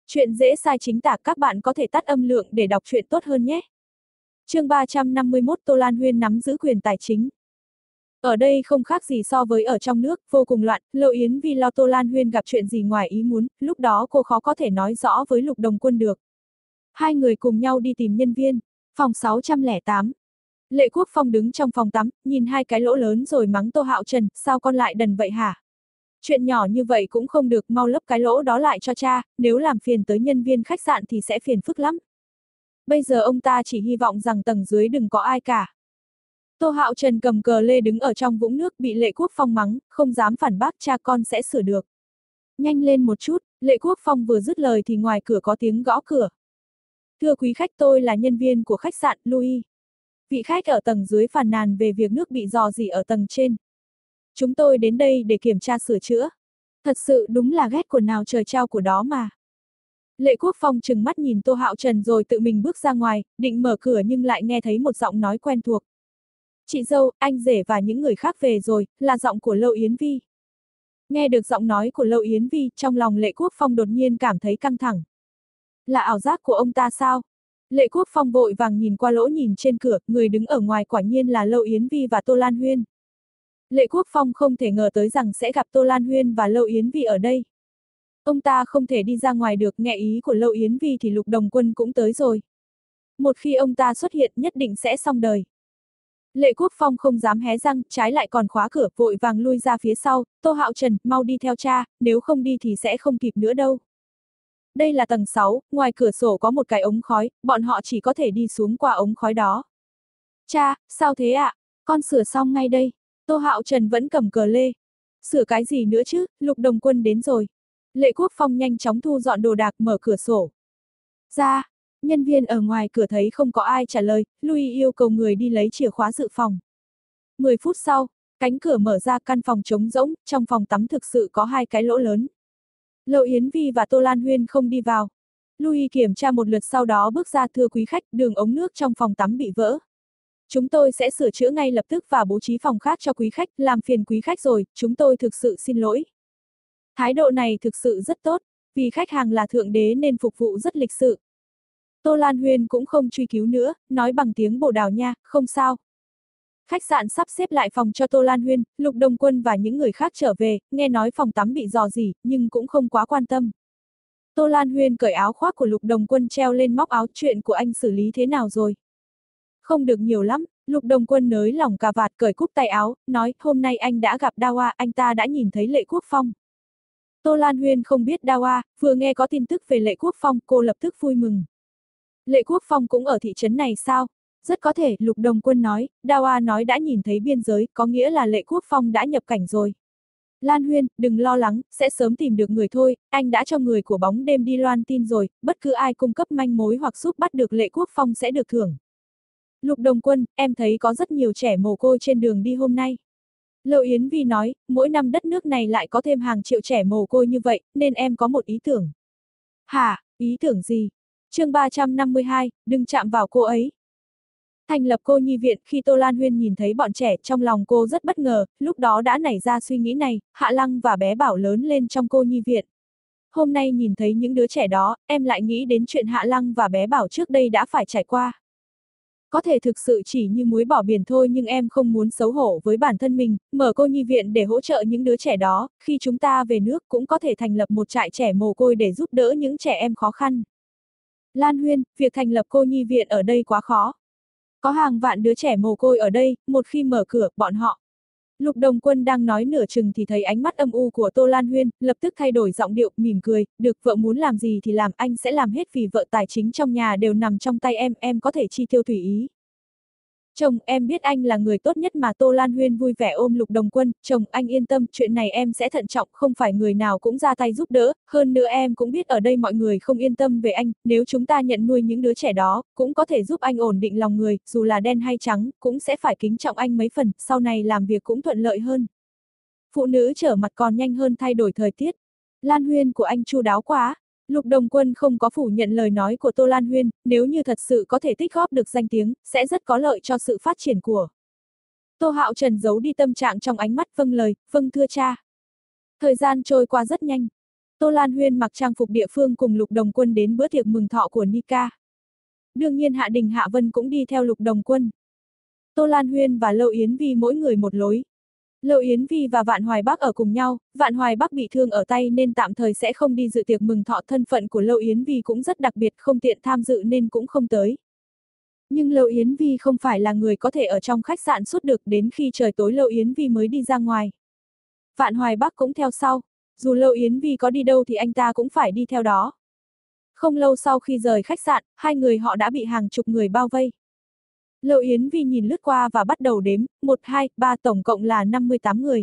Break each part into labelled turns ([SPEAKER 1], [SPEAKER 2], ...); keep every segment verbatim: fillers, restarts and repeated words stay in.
[SPEAKER 1] Chuyện dễ sai chính tả, các bạn có thể tắt âm lượng để đọc truyện tốt hơn nhé. Chương ba trăm năm mươi mốt, Tô Lan Huyên nắm giữ quyền tài chính. Ở đây không khác gì so với ở trong nước, vô cùng loạn. Lộ Yến vì lo Tô Lan Huyên gặp chuyện gì ngoài ý muốn, lúc đó cô khó có thể nói rõ với Lục Đồng Quân được. Hai người cùng nhau đi tìm nhân viên. Phòng sáu trăm lẻ tám. Lệ Quốc Phong đứng trong phòng tắm, nhìn hai cái lỗ lớn rồi mắng Tô Hạo Trần, sao con lại đần vậy hả? Chuyện nhỏ như vậy cũng không được, mau lấp cái lỗ đó lại cho cha, nếu làm phiền tới nhân viên khách sạn thì sẽ phiền phức lắm. Bây giờ ông ta chỉ hy vọng rằng tầng dưới đừng có ai cả. Tô Hạo Trần cầm cờ lê đứng ở trong vũng nước, bị Lệ Quốc Phong mắng, không dám phản bác, cha con sẽ sửa được. Nhanh lên một chút, Lệ Quốc Phong vừa dứt lời thì ngoài cửa có tiếng gõ cửa. Thưa quý khách, tôi là nhân viên của khách sạn Louis. Vị khách ở tầng dưới phàn nàn về việc nước bị rò rỉ ở tầng trên. Chúng tôi đến đây để kiểm tra sửa chữa. Thật sự đúng là ghét quần nào trời trao của đó mà. Lệ Quốc Phong trừng mắt nhìn Tô Hạo Trần rồi tự mình bước ra ngoài, định mở cửa nhưng lại nghe thấy một giọng nói quen thuộc. Chị dâu, anh rể và những người khác về rồi, là giọng của Lâu Yến Vi. Nghe được giọng nói của Lâu Yến Vi, trong lòng Lệ Quốc Phong đột nhiên cảm thấy căng thẳng. Là ảo giác của ông ta sao? Lệ Quốc Phong vội vàng nhìn qua lỗ nhìn trên cửa, người đứng ở ngoài quả nhiên là Lâu Yến Vi và Tô Lan Huyên. Lệ Quốc Phong không thể ngờ tới rằng sẽ gặp Tô Lan Huyên và Lâu Yến Vi ở đây. Ông ta không thể đi ra ngoài được, nghe ý của Lâu Yến Vi thì Lục Đồng Quân cũng tới rồi. Một khi ông ta xuất hiện nhất định sẽ xong đời. Lệ Quốc Phong không dám hé răng, trái lại còn khóa cửa, vội vàng lui ra phía sau. Tô Hạo Trần, mau đi theo cha, nếu không đi thì sẽ không kịp nữa đâu. Đây là tầng sáu, ngoài cửa sổ có một cái ống khói, bọn họ chỉ có thể đi xuống qua ống khói đó. Cha, sao thế ạ? À? Con sửa xong ngay đây. Tô Hạo Trần vẫn cầm cờ lê. Sửa cái gì nữa chứ, Lục Đồng Quân đến rồi. Lệ Quốc Phong nhanh chóng thu dọn đồ đạc, mở cửa sổ ra. Nhân viên ở ngoài cửa thấy không có ai trả lời, Louis yêu cầu người đi lấy chìa khóa dự phòng. mười phút sau, cánh cửa mở ra, căn phòng trống rỗng, trong phòng tắm thực sự có hai cái lỗ lớn. Lâu Yến Vi và Tô Lan Huyên không đi vào. Louis kiểm tra một lượt sau đó bước ra, thưa quý khách, đường ống nước trong phòng tắm bị vỡ. Chúng tôi sẽ sửa chữa ngay lập tức và bố trí phòng khác cho quý khách, làm phiền quý khách rồi, chúng tôi thực sự xin lỗi. Thái độ này thực sự rất tốt, vì khách hàng là thượng đế nên phục vụ rất lịch sự. Tô Lan Huyên cũng không truy cứu nữa, nói bằng tiếng Bồ Đào Nha, không sao. Khách sạn sắp xếp lại phòng cho Tô Lan Huyên, Lục Đồng Quân và những người khác trở về, nghe nói phòng tắm bị rò rỉ, nhưng cũng không quá quan tâm. Tô Lan Huyên cởi áo khoác của Lục Đồng Quân treo lên móc áo, chuyện của anh xử lý thế nào rồi? Không được nhiều lắm, Lục Đồng Quân nới lỏng cà vạt, cởi cúc tay áo, nói, hôm nay anh đã gặp Dawa, anh ta đã nhìn thấy Lệ Quốc Phong. Tô Lan Huyên không biết Dawa, vừa nghe có tin tức về Lệ Quốc Phong, cô lập tức vui mừng. Lệ Quốc Phong cũng ở thị trấn này sao? Rất có thể, Lục Đồng Quân nói, Dawa nói đã nhìn thấy biên giới, có nghĩa là Lệ Quốc Phong đã nhập cảnh rồi. Lan Huyên, đừng lo lắng, sẽ sớm tìm được người thôi, anh đã cho người của bóng đêm đi loan tin rồi, bất cứ ai cung cấp manh mối hoặc giúp bắt được Lệ Quốc Phong sẽ được thưởng. Lục Đồng Quân, em thấy có rất nhiều trẻ mồ côi trên đường đi hôm nay. Lâu Yến Vi nói, mỗi năm đất nước này lại có thêm hàng triệu trẻ mồ côi như vậy, nên em có một ý tưởng. Hả, ý tưởng gì? Chương ba trăm năm mươi hai, đừng chạm vào cô ấy. Thành lập cô nhi viện, khi Tô Lan Huyên nhìn thấy bọn trẻ, trong lòng cô rất bất ngờ, lúc đó đã nảy ra suy nghĩ này, Hạ Lăng và bé Bảo lớn lên trong cô nhi viện. Hôm nay nhìn thấy những đứa trẻ đó, em lại nghĩ đến chuyện Hạ Lăng và bé Bảo trước đây đã phải trải qua. Có thể thực sự chỉ như muối bỏ biển thôi, nhưng em không muốn xấu hổ với bản thân mình, mở cô nhi viện để hỗ trợ những đứa trẻ đó, khi chúng ta về nước cũng có thể thành lập một trại trẻ mồ côi để giúp đỡ những trẻ em khó khăn. Lan Huyên, việc thành lập cô nhi viện ở đây quá khó. Có hàng vạn đứa trẻ mồ côi ở đây, một khi mở cửa, bọn họ. Lục Đồng Quân đang nói nửa chừng thì thấy ánh mắt âm u của Tô Lan Huyên, lập tức thay đổi giọng điệu, mỉm cười, được, vợ muốn làm gì thì làm, anh sẽ làm hết vì vợ, tài chính trong nhà đều nằm trong tay em, em có thể chi tiêu tùy ý. Chồng, em biết anh là người tốt nhất mà. Tô Lan Huyên vui vẻ ôm Lục Đồng Quân, chồng, anh yên tâm, chuyện này em sẽ thận trọng, không phải người nào cũng ra tay giúp đỡ, hơn nữa em cũng biết ở đây mọi người không yên tâm về anh, nếu chúng ta nhận nuôi những đứa trẻ đó, cũng có thể giúp anh ổn định lòng người, dù là đen hay trắng, cũng sẽ phải kính trọng anh mấy phần, sau này làm việc cũng thuận lợi hơn. Phụ nữ trở mặt còn nhanh hơn thay đổi thời tiết. Lan Huyên của anh chu đáo quá. Lục Đồng Quân không có phủ nhận lời nói của Tô Lan Huyên, nếu như thật sự có thể tích góp được danh tiếng, sẽ rất có lợi cho sự phát triển của. Tô Hạo Trần giấu đi tâm trạng trong ánh mắt, vâng lời, vâng thưa cha. Thời gian trôi qua rất nhanh. Tô Lan Huyên mặc trang phục địa phương cùng Lục Đồng Quân đến bữa tiệc mừng thọ của Nika. Đương nhiên Hạ Đình Hạ Vân cũng đi theo Lục Đồng Quân. Tô Lan Huyên và Lâu Yến Vi mỗi người một lối. Lâu Yến Vi và Vạn Hoài Bắc ở cùng nhau, Vạn Hoài Bắc bị thương ở tay nên tạm thời sẽ không đi dự tiệc mừng thọ, thân phận của Lâu Yến Vi cũng rất đặc biệt, không tiện tham dự nên cũng không tới. Nhưng Lâu Yến Vi không phải là người có thể ở trong khách sạn suốt được, đến khi trời tối Lâu Yến Vi mới đi ra ngoài. Vạn Hoài Bắc cũng theo sau, dù Lâu Yến Vi có đi đâu thì anh ta cũng phải đi theo đó. Không lâu sau khi rời khách sạn, hai người họ đã bị hàng chục người bao vây. Lâu Yến Vi nhìn lướt qua và bắt đầu đếm, một, hai, ba, tổng cộng là năm mươi tám người.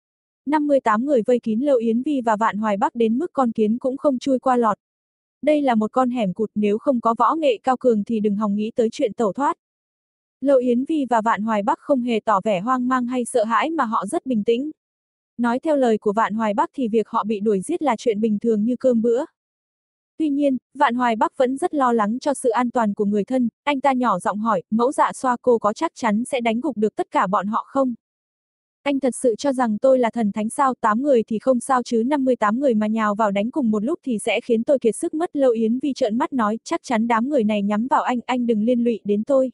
[SPEAKER 1] năm mươi tám người vây kín Lâu Yến Vi và Vạn Hoài Bắc đến mức con kiến cũng không chui qua lọt. Đây là một con hẻm cụt, nếu không có võ nghệ cao cường thì đừng hòng nghĩ tới chuyện tẩu thoát. Lâu Yến Vi và Vạn Hoài Bắc không hề tỏ vẻ hoang mang hay sợ hãi mà họ rất bình tĩnh. Nói theo lời của Vạn Hoài Bắc thì việc họ bị đuổi giết là chuyện bình thường như cơm bữa. Tuy nhiên, Vạn Hoài Bắc vẫn rất lo lắng cho sự an toàn của người thân, anh ta nhỏ giọng hỏi, Mẫu Dạ Xoa, cô có chắc chắn sẽ đánh gục được tất cả bọn họ không? Anh thật sự cho rằng tôi là thần thánh sao? Tám người thì không sao chứ năm mươi tám người mà nhào vào đánh cùng một lúc thì sẽ khiến tôi kiệt sức mất. Lâu Yến Vi trợn mắt nói, chắc chắn đám người này nhắm vào anh, anh đừng liên lụy đến tôi.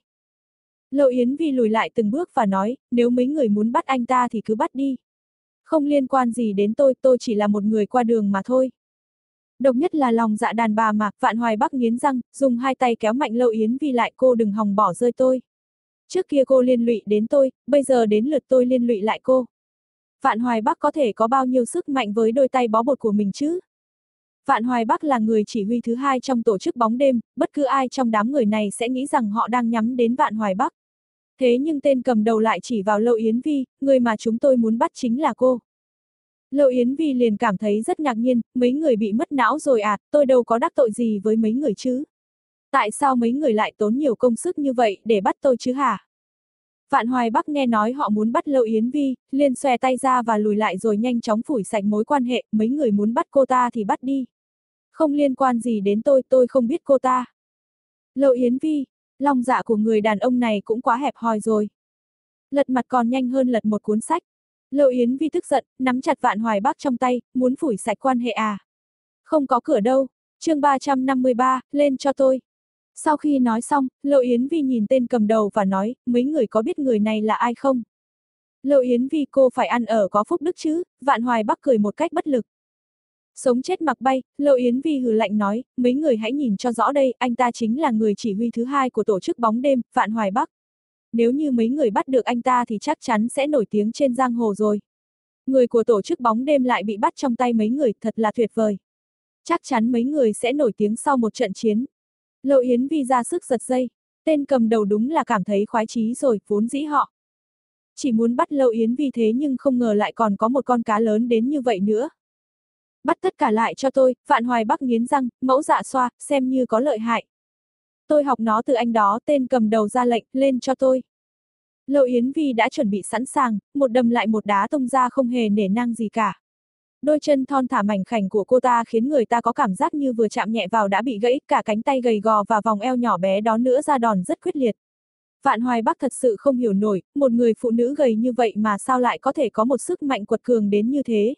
[SPEAKER 1] Lâu Yến Vi lùi lại từng bước và nói, nếu mấy người muốn bắt anh ta thì cứ bắt đi. Không liên quan gì đến tôi, tôi chỉ là một người qua đường mà thôi. Độc nhất là lòng dạ đàn bà mà. Vạn Hoài Bắc nghiến răng, dùng hai tay kéo mạnh Lâu Yến Vi lại, cô đừng hòng bỏ rơi tôi. Trước kia cô liên lụy đến tôi, bây giờ đến lượt tôi liên lụy lại cô. Vạn Hoài Bắc có thể có bao nhiêu sức mạnh với đôi tay bó bột của mình chứ? Vạn Hoài Bắc là người chỉ huy thứ hai trong tổ chức bóng đêm, bất cứ ai trong đám người này sẽ nghĩ rằng họ đang nhắm đến Vạn Hoài Bắc. Thế nhưng tên cầm đầu lại chỉ vào Lâu Yến Vi, người mà chúng tôi muốn bắt chính là cô. Lâu Yến Vi liền cảm thấy rất ngạc nhiên, mấy người bị mất não rồi à, tôi đâu có đắc tội gì với mấy người chứ. Tại sao mấy người lại tốn nhiều công sức như vậy để bắt tôi chứ hả? Vạn Hoài Bắc nghe nói họ muốn bắt Lâu Yến Vi, liền xòe tay ra và lùi lại rồi nhanh chóng phủi sạch mối quan hệ, mấy người muốn bắt cô ta thì bắt đi. Không liên quan gì đến tôi, tôi không biết cô ta. Lâu Yến Vi, lòng dạ của người đàn ông này cũng quá hẹp hòi rồi. Lật mặt còn nhanh hơn lật một cuốn sách. Lâu Yến Vi tức giận, nắm chặt Vạn Hoài Bắc trong tay, muốn phủi sạch quan hệ à? Không có cửa đâu. Chương ba trăm năm mươi ba, lên cho tôi. Sau khi nói xong, Lâu Yến Vi nhìn tên cầm đầu và nói, mấy người có biết người này là ai không? Lâu Yến Vi, cô phải ăn ở có phúc đức chứ? Vạn Hoài Bắc cười một cách bất lực. Sống chết mặc bay, Lâu Yến Vi hừ lạnh nói, mấy người hãy nhìn cho rõ đây, anh ta chính là người chỉ huy thứ hai của tổ chức bóng đêm, Vạn Hoài Bắc. Nếu như mấy người bắt được anh ta thì chắc chắn sẽ nổi tiếng trên giang hồ rồi. Người của tổ chức bóng đêm lại bị bắt trong tay mấy người, thật là tuyệt vời. Chắc chắn mấy người sẽ nổi tiếng sau một trận chiến. Lâu Yến Vi ra sức giật dây, tên cầm đầu đúng là cảm thấy khoái chí rồi, vốn dĩ họ chỉ muốn bắt Lâu Yến Vi thế nhưng không ngờ lại còn có một con cá lớn đến như vậy nữa. Bắt tất cả lại cho tôi, Vạn Hoài Bắc nghiến răng, Mẫu Dạ Xoa, xem như có lợi hại. Tôi học nó từ anh đó, tên cầm đầu ra lệnh, lên cho tôi. Lâu Yến Vi đã chuẩn bị sẵn sàng, một đầm lại một đá tung ra không hề nể nang gì cả. Đôi chân thon thả mảnh khảnh của cô ta khiến người ta có cảm giác như vừa chạm nhẹ vào đã bị gãy, cả cánh tay gầy gò và vòng eo nhỏ bé đó nữa ra đòn rất quyết liệt. Vạn Hoài Bắc thật sự không hiểu nổi, một người phụ nữ gầy như vậy mà sao lại có thể có một sức mạnh quật cường đến như thế.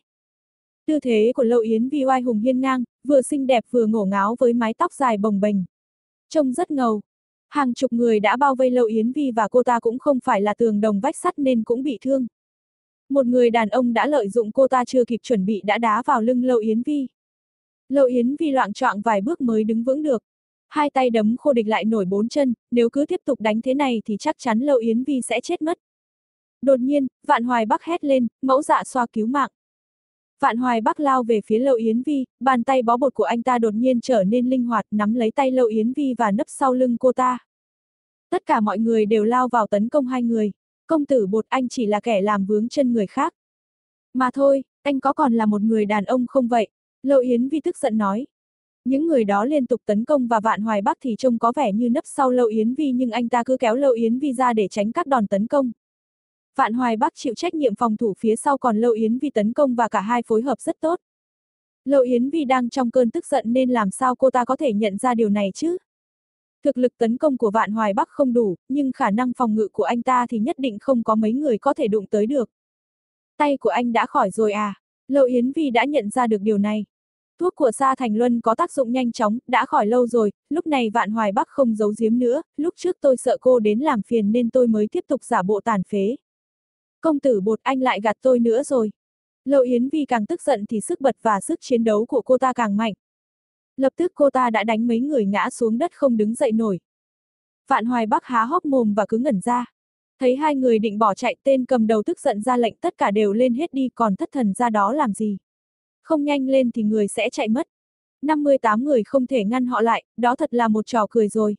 [SPEAKER 1] Tư thế của Lâu Yến Vi oai hùng hiên ngang, vừa xinh đẹp vừa ngổ ngáo với mái tóc dài bồng bềnh. Trông rất ngầu. Hàng chục người đã bao vây Lâu Yến Vi và cô ta cũng không phải là tường đồng vách sắt nên cũng bị thương. Một người đàn ông đã lợi dụng cô ta chưa kịp chuẩn bị đã đá vào lưng Lâu Yến Vi. Lâu Yến Vi loạng choạng vài bước mới đứng vững được. Hai tay đấm khô địch lại nổi bốn chân, nếu cứ tiếp tục đánh thế này thì chắc chắn Lâu Yến Vi sẽ chết mất. Đột nhiên, Vạn Hoài Bắc hét lên, Mẫu Dạ Xoa cứu mạng. Vạn Hoài Bắc lao về phía Lâu Yến Vi, bàn tay bó bột của anh ta đột nhiên trở nên linh hoạt, nắm lấy tay Lâu Yến Vi và nấp sau lưng cô ta. Tất cả mọi người đều lao vào tấn công hai người. Công tử Bột, anh chỉ là kẻ làm vướng chân người khác. Mà thôi, anh có còn là một người đàn ông không vậy? Lâu Yến Vi tức giận nói. Những người đó liên tục tấn công và Vạn Hoài Bắc thì trông có vẻ như nấp sau Lâu Yến Vi nhưng anh ta cứ kéo Lâu Yến Vi ra để tránh các đòn tấn công. Vạn Hoài Bắc chịu trách nhiệm phòng thủ phía sau còn Lâu Yến Vi tấn công và cả hai phối hợp rất tốt. Lâu Yến Vi đang trong cơn tức giận nên làm sao cô ta có thể nhận ra điều này chứ? Thực lực tấn công của Vạn Hoài Bắc không đủ, nhưng khả năng phòng ngự của anh ta thì nhất định không có mấy người có thể đụng tới được. Tay của anh đã khỏi rồi à? Lâu Yến Vi đã nhận ra được điều này. Thuốc của Sa Thành Luân có tác dụng nhanh chóng, đã khỏi lâu rồi, lúc này Vạn Hoài Bắc không giấu giếm nữa, lúc trước tôi sợ cô đến làm phiền nên tôi mới tiếp tục giả bộ tàn phế. Công tử Bột, anh lại gạt tôi nữa rồi. Lâu Yến Vi càng tức giận thì sức bật và sức chiến đấu của cô ta càng mạnh. Lập tức cô ta đã đánh mấy người ngã xuống đất không đứng dậy nổi. Vạn Hoài Bắc há hốc mồm và cứ ngẩn ra. Thấy hai người định bỏ chạy, tên cầm đầu tức giận ra lệnh tất cả đều lên hết đi, còn thất thần ra đó làm gì. Không nhanh lên thì người sẽ chạy mất. năm mươi tám người không thể ngăn họ lại, đó thật là một trò cười rồi.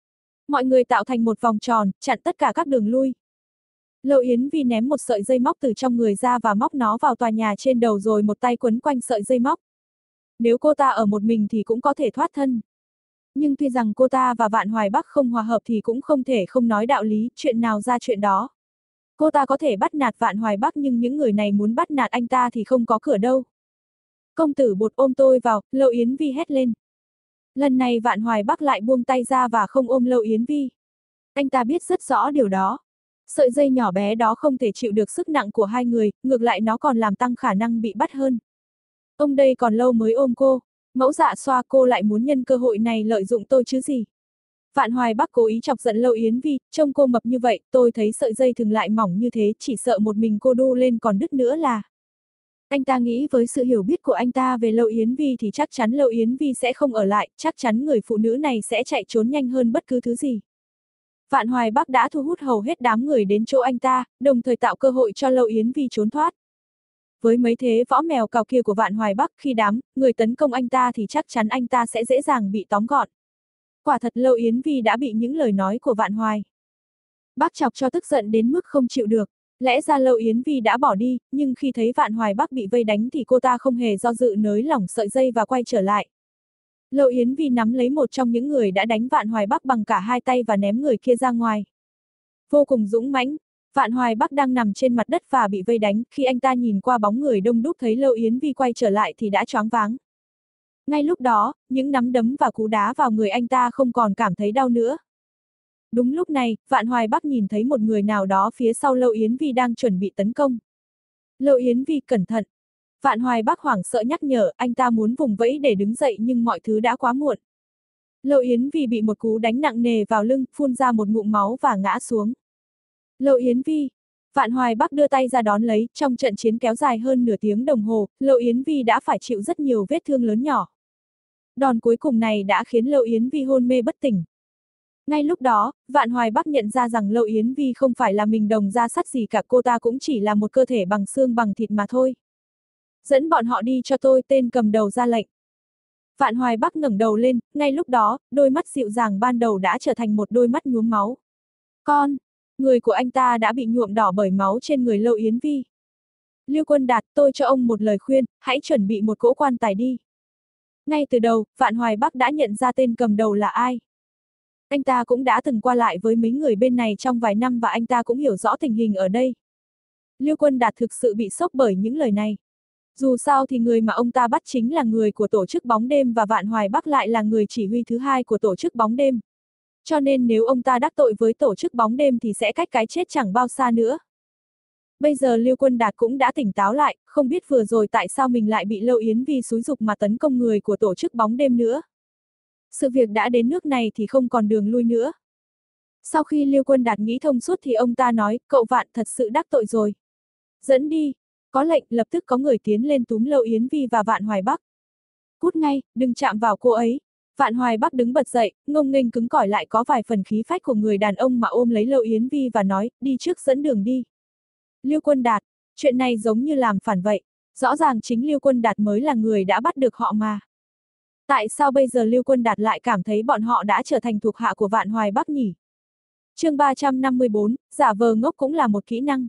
[SPEAKER 1] Mọi người tạo thành một vòng tròn, chặn tất cả các đường lui. Lâu Yến Vi ném một sợi dây móc từ trong người ra và móc nó vào tòa nhà trên đầu rồi một tay quấn quanh sợi dây móc. Nếu cô ta ở một mình thì cũng có thể thoát thân. Nhưng tuy rằng cô ta và Vạn Hoài Bắc không hòa hợp thì cũng không thể không nói đạo lý, chuyện nào ra chuyện đó. Cô ta có thể bắt nạt Vạn Hoài Bắc nhưng những người này muốn bắt nạt anh ta thì không có cửa đâu. Công tử Bột ôm tôi vào, Lâu Yến Vi hét lên. Lần này Vạn Hoài Bắc lại buông tay ra và không ôm Lâu Yến Vi. Anh ta biết rất rõ điều đó. Sợi dây nhỏ bé đó không thể chịu được sức nặng của hai người, ngược lại nó còn làm tăng khả năng bị bắt hơn. Ông đây còn lâu mới ôm cô, Mẫu Dạ Xoa, cô lại muốn nhân cơ hội này lợi dụng tôi chứ gì. Vạn Hoài Bắc cố ý chọc giận Lâu Yến Vi, trông cô mập như vậy, tôi thấy sợi dây thừng lại mỏng như thế, chỉ sợ một mình cô đu lên còn đứt nữa là. Anh ta nghĩ với sự hiểu biết của anh ta về Lâu Yến Vi thì chắc chắn Lâu Yến Vi sẽ không ở lại, chắc chắn người phụ nữ này sẽ chạy trốn nhanh hơn bất cứ thứ gì. Vạn Hoài Bắc đã thu hút hầu hết đám người đến chỗ anh ta, đồng thời tạo cơ hội cho Lâu Yến Vi trốn thoát. Với mấy thế võ mèo cào kia của Vạn Hoài Bắc, khi đám người tấn công anh ta thì chắc chắn anh ta sẽ dễ dàng bị tóm gọn. Quả thật Lâu Yến Vi đã bị những lời nói của Vạn Hoài Bắc chọc cho tức giận đến mức không chịu được. Lẽ ra Lâu Yến Vi đã bỏ đi, nhưng khi thấy Vạn Hoài Bắc bị vây đánh thì cô ta không hề do dự nới lỏng sợi dây và quay trở lại. Lâu Yến Vi nắm lấy một trong những người đã đánh Vạn Hoài Bắc bằng cả hai tay và ném người kia ra ngoài. Vô cùng dũng mãnh, Vạn Hoài Bắc đang nằm trên mặt đất và bị vây đánh, khi anh ta nhìn qua bóng người đông đúc thấy Lâu Yến Vi quay trở lại thì đã choáng váng. Ngay lúc đó, những nắm đấm và cú đá vào người anh ta không còn cảm thấy đau nữa. Đúng lúc này, Vạn Hoài Bắc nhìn thấy một người nào đó phía sau Lâu Yến Vi đang chuẩn bị tấn công. Lâu Yến Vi cẩn thận. Vạn Hoài Bắc hoảng sợ nhắc nhở, anh ta muốn vùng vẫy để đứng dậy nhưng mọi thứ đã quá muộn. Lâu Yến Vi bị một cú đánh nặng nề vào lưng, phun ra một ngụm máu và ngã xuống. Lâu Yến Vi. Vạn Hoài Bắc đưa tay ra đón lấy, trong trận chiến kéo dài hơn nửa tiếng đồng hồ, Lâu Yến Vi đã phải chịu rất nhiều vết thương lớn nhỏ. Đòn cuối cùng này đã khiến Lâu Yến Vi hôn mê bất tỉnh. Ngay lúc đó, Vạn Hoài Bắc nhận ra rằng Lâu Yến Vi không phải là mình đồng ra sắt gì cả, cô ta cũng chỉ là một cơ thể bằng xương bằng thịt mà thôi. Dẫn bọn họ đi cho tôi, tên cầm đầu ra lệnh. Vạn Hoài Bắc ngẩng đầu lên, ngay lúc đó, đôi mắt dịu dàng ban đầu đã trở thành một đôi mắt nhuốm máu. Con! Người của anh ta đã bị nhuộm đỏ bởi máu trên người Lâu Yến Vi. Lưu Quân Đạt, tôi cho ông một lời khuyên, hãy chuẩn bị một cỗ quan tài đi. Ngay từ đầu, Vạn Hoài Bắc đã nhận ra tên cầm đầu là ai. Anh ta cũng đã từng qua lại với mấy người bên này trong vài năm và anh ta cũng hiểu rõ tình hình ở đây. Lưu Quân Đạt thực sự bị sốc bởi những lời này. Dù sao thì người mà ông ta bắt chính là người của tổ chức bóng đêm và Vạn Hoài Bắc lại là người chỉ huy thứ hai của tổ chức bóng đêm. Cho nên nếu ông ta đắc tội với tổ chức bóng đêm thì sẽ cách cái chết chẳng bao xa nữa. Bây giờ Lưu Quân Đạt cũng đã tỉnh táo lại, không biết vừa rồi tại sao mình lại bị Lâu Yến Vi xúi giục mà tấn công người của tổ chức bóng đêm nữa. Sự việc đã đến nước này thì không còn đường lui nữa. Sau khi Lưu Quân Đạt nghĩ thông suốt thì ông ta nói, cậu Vạn thật sự đắc tội rồi. Dẫn đi. Có lệnh, lập tức có người tiến lên túm Lâu Yến Vi và Vạn Hoài Bắc. Cút ngay, đừng chạm vào cô ấy. Vạn Hoài Bắc đứng bật dậy, ngông nghênh cứng cỏi lại có vài phần khí phách của người đàn ông mà ôm lấy Lâu Yến Vi và nói, đi trước dẫn đường đi. Lưu Quân Đạt, chuyện này giống như làm phản vậy. Rõ ràng chính Lưu Quân Đạt mới là người đã bắt được họ mà. Tại sao bây giờ Lưu Quân Đạt lại cảm thấy bọn họ đã trở thành thuộc hạ của Vạn Hoài Bắc nhỉ? Chương ba trăm năm mươi bốn, giả vờ ngốc cũng là một kỹ năng.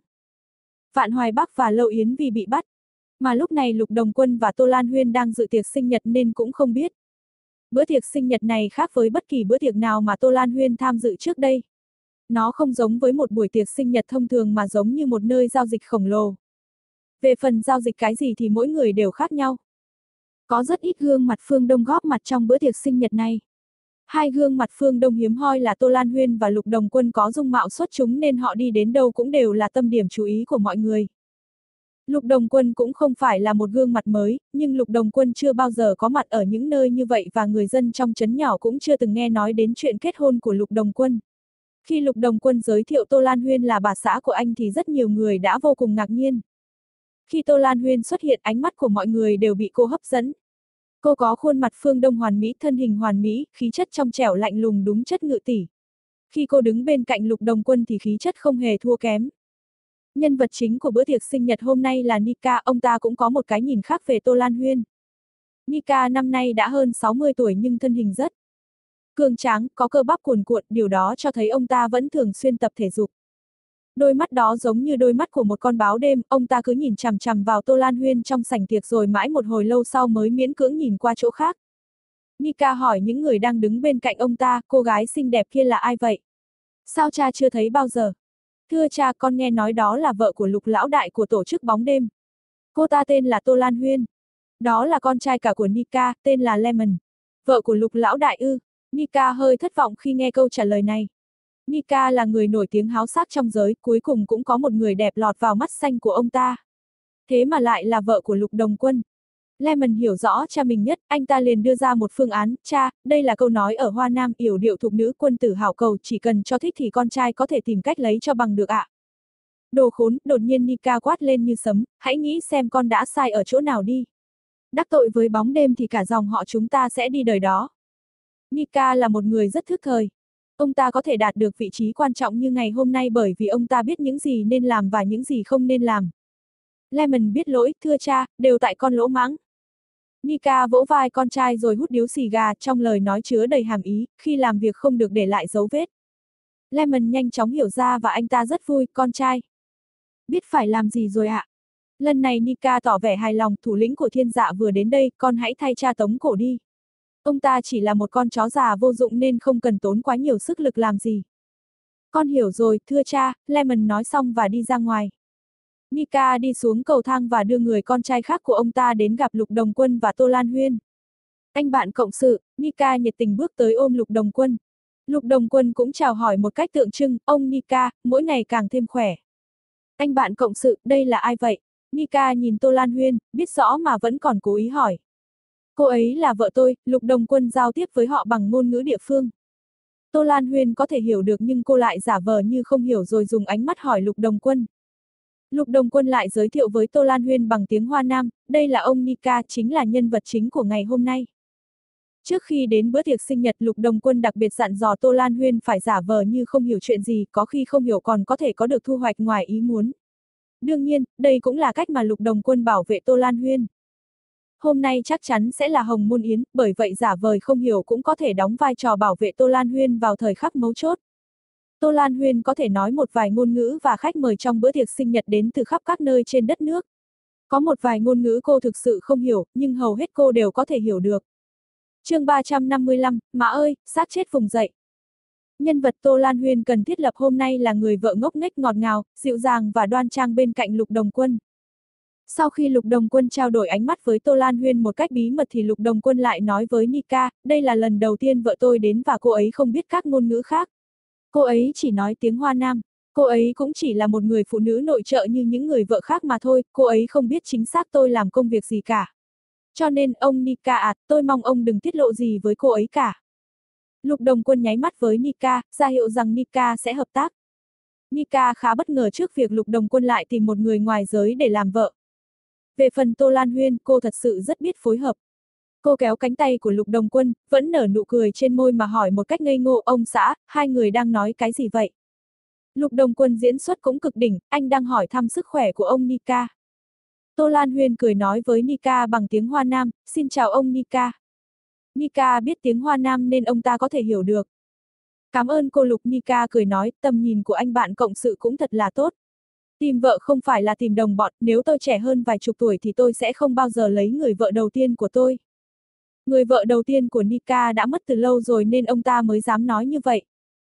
[SPEAKER 1] Vạn Hoài Bắc và Lâu Yến Vi bị bắt. Mà lúc này Lục Đồng Quân và Tô Lan Huyên đang dự tiệc sinh nhật nên cũng không biết. Bữa tiệc sinh nhật này khác với bất kỳ bữa tiệc nào mà Tô Lan Huyên tham dự trước đây. Nó không giống với một buổi tiệc sinh nhật thông thường mà giống như một nơi giao dịch khổng lồ. Về phần giao dịch cái gì thì mỗi người đều khác nhau. Có rất ít gương mặt phương Đông góp mặt trong bữa tiệc sinh nhật này. Hai gương mặt phương Đông hiếm hoi là Tô Lan Huyên và Lục Đồng Quân có dung mạo xuất chúng nên họ đi đến đâu cũng đều là tâm điểm chú ý của mọi người. Lục Đồng Quân cũng không phải là một gương mặt mới, nhưng Lục Đồng Quân chưa bao giờ có mặt ở những nơi như vậy và người dân trong trấn nhỏ cũng chưa từng nghe nói đến chuyện kết hôn của Lục Đồng Quân. Khi Lục Đồng Quân giới thiệu Tô Lan Huyên là bà xã của anh thì rất nhiều người đã vô cùng ngạc nhiên. Khi Tô Lan Huyên xuất hiện, ánh mắt của mọi người đều bị cô hấp dẫn. Cô có khuôn mặt phương Đông hoàn mỹ, thân hình hoàn mỹ, khí chất trong trẻo lạnh lùng đúng chất ngự tỷ. Khi cô đứng bên cạnh Lục Đồng Quân thì khí chất không hề thua kém. Nhân vật chính của bữa tiệc sinh nhật hôm nay là Nika, ông ta cũng có một cái nhìn khác về Tô Lan Huyên. Nika năm nay đã hơn sáu mươi tuổi nhưng thân hình rất cường tráng, có cơ bắp cuồn cuộn, điều đó cho thấy ông ta vẫn thường xuyên tập thể dục. Đôi mắt đó giống như đôi mắt của một con báo đêm, ông ta cứ nhìn chằm chằm vào Tô Lan Huyên trong sảnh tiệc rồi mãi một hồi lâu sau mới miễn cưỡng nhìn qua chỗ khác. Nika hỏi những người đang đứng bên cạnh ông ta, cô gái xinh đẹp kia là ai vậy? Sao cha chưa thấy bao giờ? Thưa cha, con nghe nói đó là vợ của Lục lão đại của tổ chức bóng đêm. Cô ta tên là Tô Lan Huyên. Đó là con trai cả của Nika, tên là Lemon. Vợ của Lục lão đại ư? Nika hơi thất vọng khi nghe câu trả lời này. Nika là người nổi tiếng háo sắc trong giới, cuối cùng cũng có một người đẹp lọt vào mắt xanh của ông ta. Thế mà lại là vợ của Lục Đồng Quân. Lemon hiểu rõ cha mình nhất, anh ta liền đưa ra một phương án, cha, đây là câu nói ở Hoa Nam, yểu điệu thục nữ quân tử hảo cầu, chỉ cần cho thích thì con trai có thể tìm cách lấy cho bằng được ạ. À. Đồ khốn, đột nhiên Nika quát lên như sấm, hãy nghĩ xem con đã sai ở chỗ nào đi. Đắc tội với bóng đêm thì cả dòng họ chúng ta sẽ đi đời đó. Nika là một người rất thức thời. Ông ta có thể đạt được vị trí quan trọng như ngày hôm nay bởi vì ông ta biết những gì nên làm và những gì không nên làm. Lemon biết lỗi, thưa cha, đều tại con lỗ mãng. Nika vỗ vai con trai rồi hút điếu xì gà, trong lời nói chứa đầy hàm ý, khi làm việc không được để lại dấu vết. Lemon nhanh chóng hiểu ra và anh ta rất vui, con trai. Biết phải làm gì rồi ạ? À? Lần này Nika tỏ vẻ hài lòng, thủ lĩnh của thiên dạ vừa đến đây, con hãy thay cha tống cổ đi. Ông ta chỉ là một con chó già vô dụng nên không cần tốn quá nhiều sức lực làm gì. Con hiểu rồi, thưa cha, Lemon nói xong và đi ra ngoài. Nika đi xuống cầu thang và đưa người con trai khác của ông ta đến gặp Lục Đồng Quân và Tô Lan Huyên. Anh bạn cộng sự, Nika nhiệt tình bước tới ôm Lục Đồng Quân. Lục Đồng Quân cũng chào hỏi một cách tượng trưng, ông Nika, mỗi ngày càng thêm khỏe. Anh bạn cộng sự, đây là ai vậy? Nika nhìn Tô Lan Huyên, biết rõ mà vẫn còn cố ý hỏi. Cô ấy là vợ tôi, Lục Đồng Quân giao tiếp với họ bằng ngôn ngữ địa phương. Tô Lan Huyên có thể hiểu được nhưng cô lại giả vờ như không hiểu rồi dùng ánh mắt hỏi Lục Đồng Quân. Lục Đồng Quân lại giới thiệu với Tô Lan Huyên bằng tiếng Hoa Nam, đây là ông Nika, chính là nhân vật chính của ngày hôm nay. Trước khi đến bữa tiệc sinh nhật, Lục Đồng Quân đặc biệt dặn dò Tô Lan Huyên phải giả vờ như không hiểu chuyện gì, có khi không hiểu còn có thể có được thu hoạch ngoài ý muốn. Đương nhiên, đây cũng là cách mà Lục Đồng Quân bảo vệ Tô Lan Huyên. Hôm nay chắc chắn sẽ là hồng môn yến, bởi vậy giả vờ không hiểu cũng có thể đóng vai trò bảo vệ Tô Lan Huyên vào thời khắc mấu chốt. Tô Lan Huyên có thể nói một vài ngôn ngữ và khách mời trong bữa tiệc sinh nhật đến từ khắp các nơi trên đất nước. Có một vài ngôn ngữ cô thực sự không hiểu, nhưng hầu hết cô đều có thể hiểu được. Chương ba trăm năm mươi lăm, má ơi, xác chết vùng dậy. Nhân vật Tô Lan Huyên cần thiết lập hôm nay là người vợ ngốc nghếch ngọt ngào, dịu dàng và đoan trang bên cạnh Lục Đồng Quân. Sau khi Lục Đồng Quân trao đổi ánh mắt với Tô Lan Huyên một cách bí mật thì Lục Đồng Quân lại nói với Nika, đây là lần đầu tiên vợ tôi đến và cô ấy không biết các ngôn ngữ khác. Cô ấy chỉ nói tiếng Hoa Nam, cô ấy cũng chỉ là một người phụ nữ nội trợ như những người vợ khác mà thôi, cô ấy không biết chính xác tôi làm công việc gì cả. Cho nên ông Nika à, tôi mong ông đừng tiết lộ gì với cô ấy cả. Lục Đồng Quân nháy mắt với Nika, ra hiệu rằng Nika sẽ hợp tác. Nika khá bất ngờ trước việc Lục Đồng Quân lại tìm một người ngoài giới để làm vợ. Về phần Tô Lan Huyên, cô thật sự rất biết phối hợp. Cô kéo cánh tay của Lục Đồng Quân, vẫn nở nụ cười trên môi mà hỏi một cách ngây ngô, ông xã, hai người đang nói cái gì vậy? Lục Đồng Quân diễn xuất cũng cực đỉnh, anh đang hỏi thăm sức khỏe của ông Nika. Tô Lan Huyên cười nói với Nika bằng tiếng Hoa Nam, xin chào ông Nika. Nika biết tiếng Hoa Nam nên ông ta có thể hiểu được. Cảm ơn cô Lục, Nika cười nói, tầm nhìn của anh bạn cộng sự cũng thật là tốt. Tìm vợ không phải là tìm đồng bọn, nếu tôi trẻ hơn vài chục tuổi thì tôi sẽ không bao giờ lấy người vợ đầu tiên của tôi. Người vợ đầu tiên của Nika đã mất từ lâu rồi nên ông ta mới dám nói như vậy.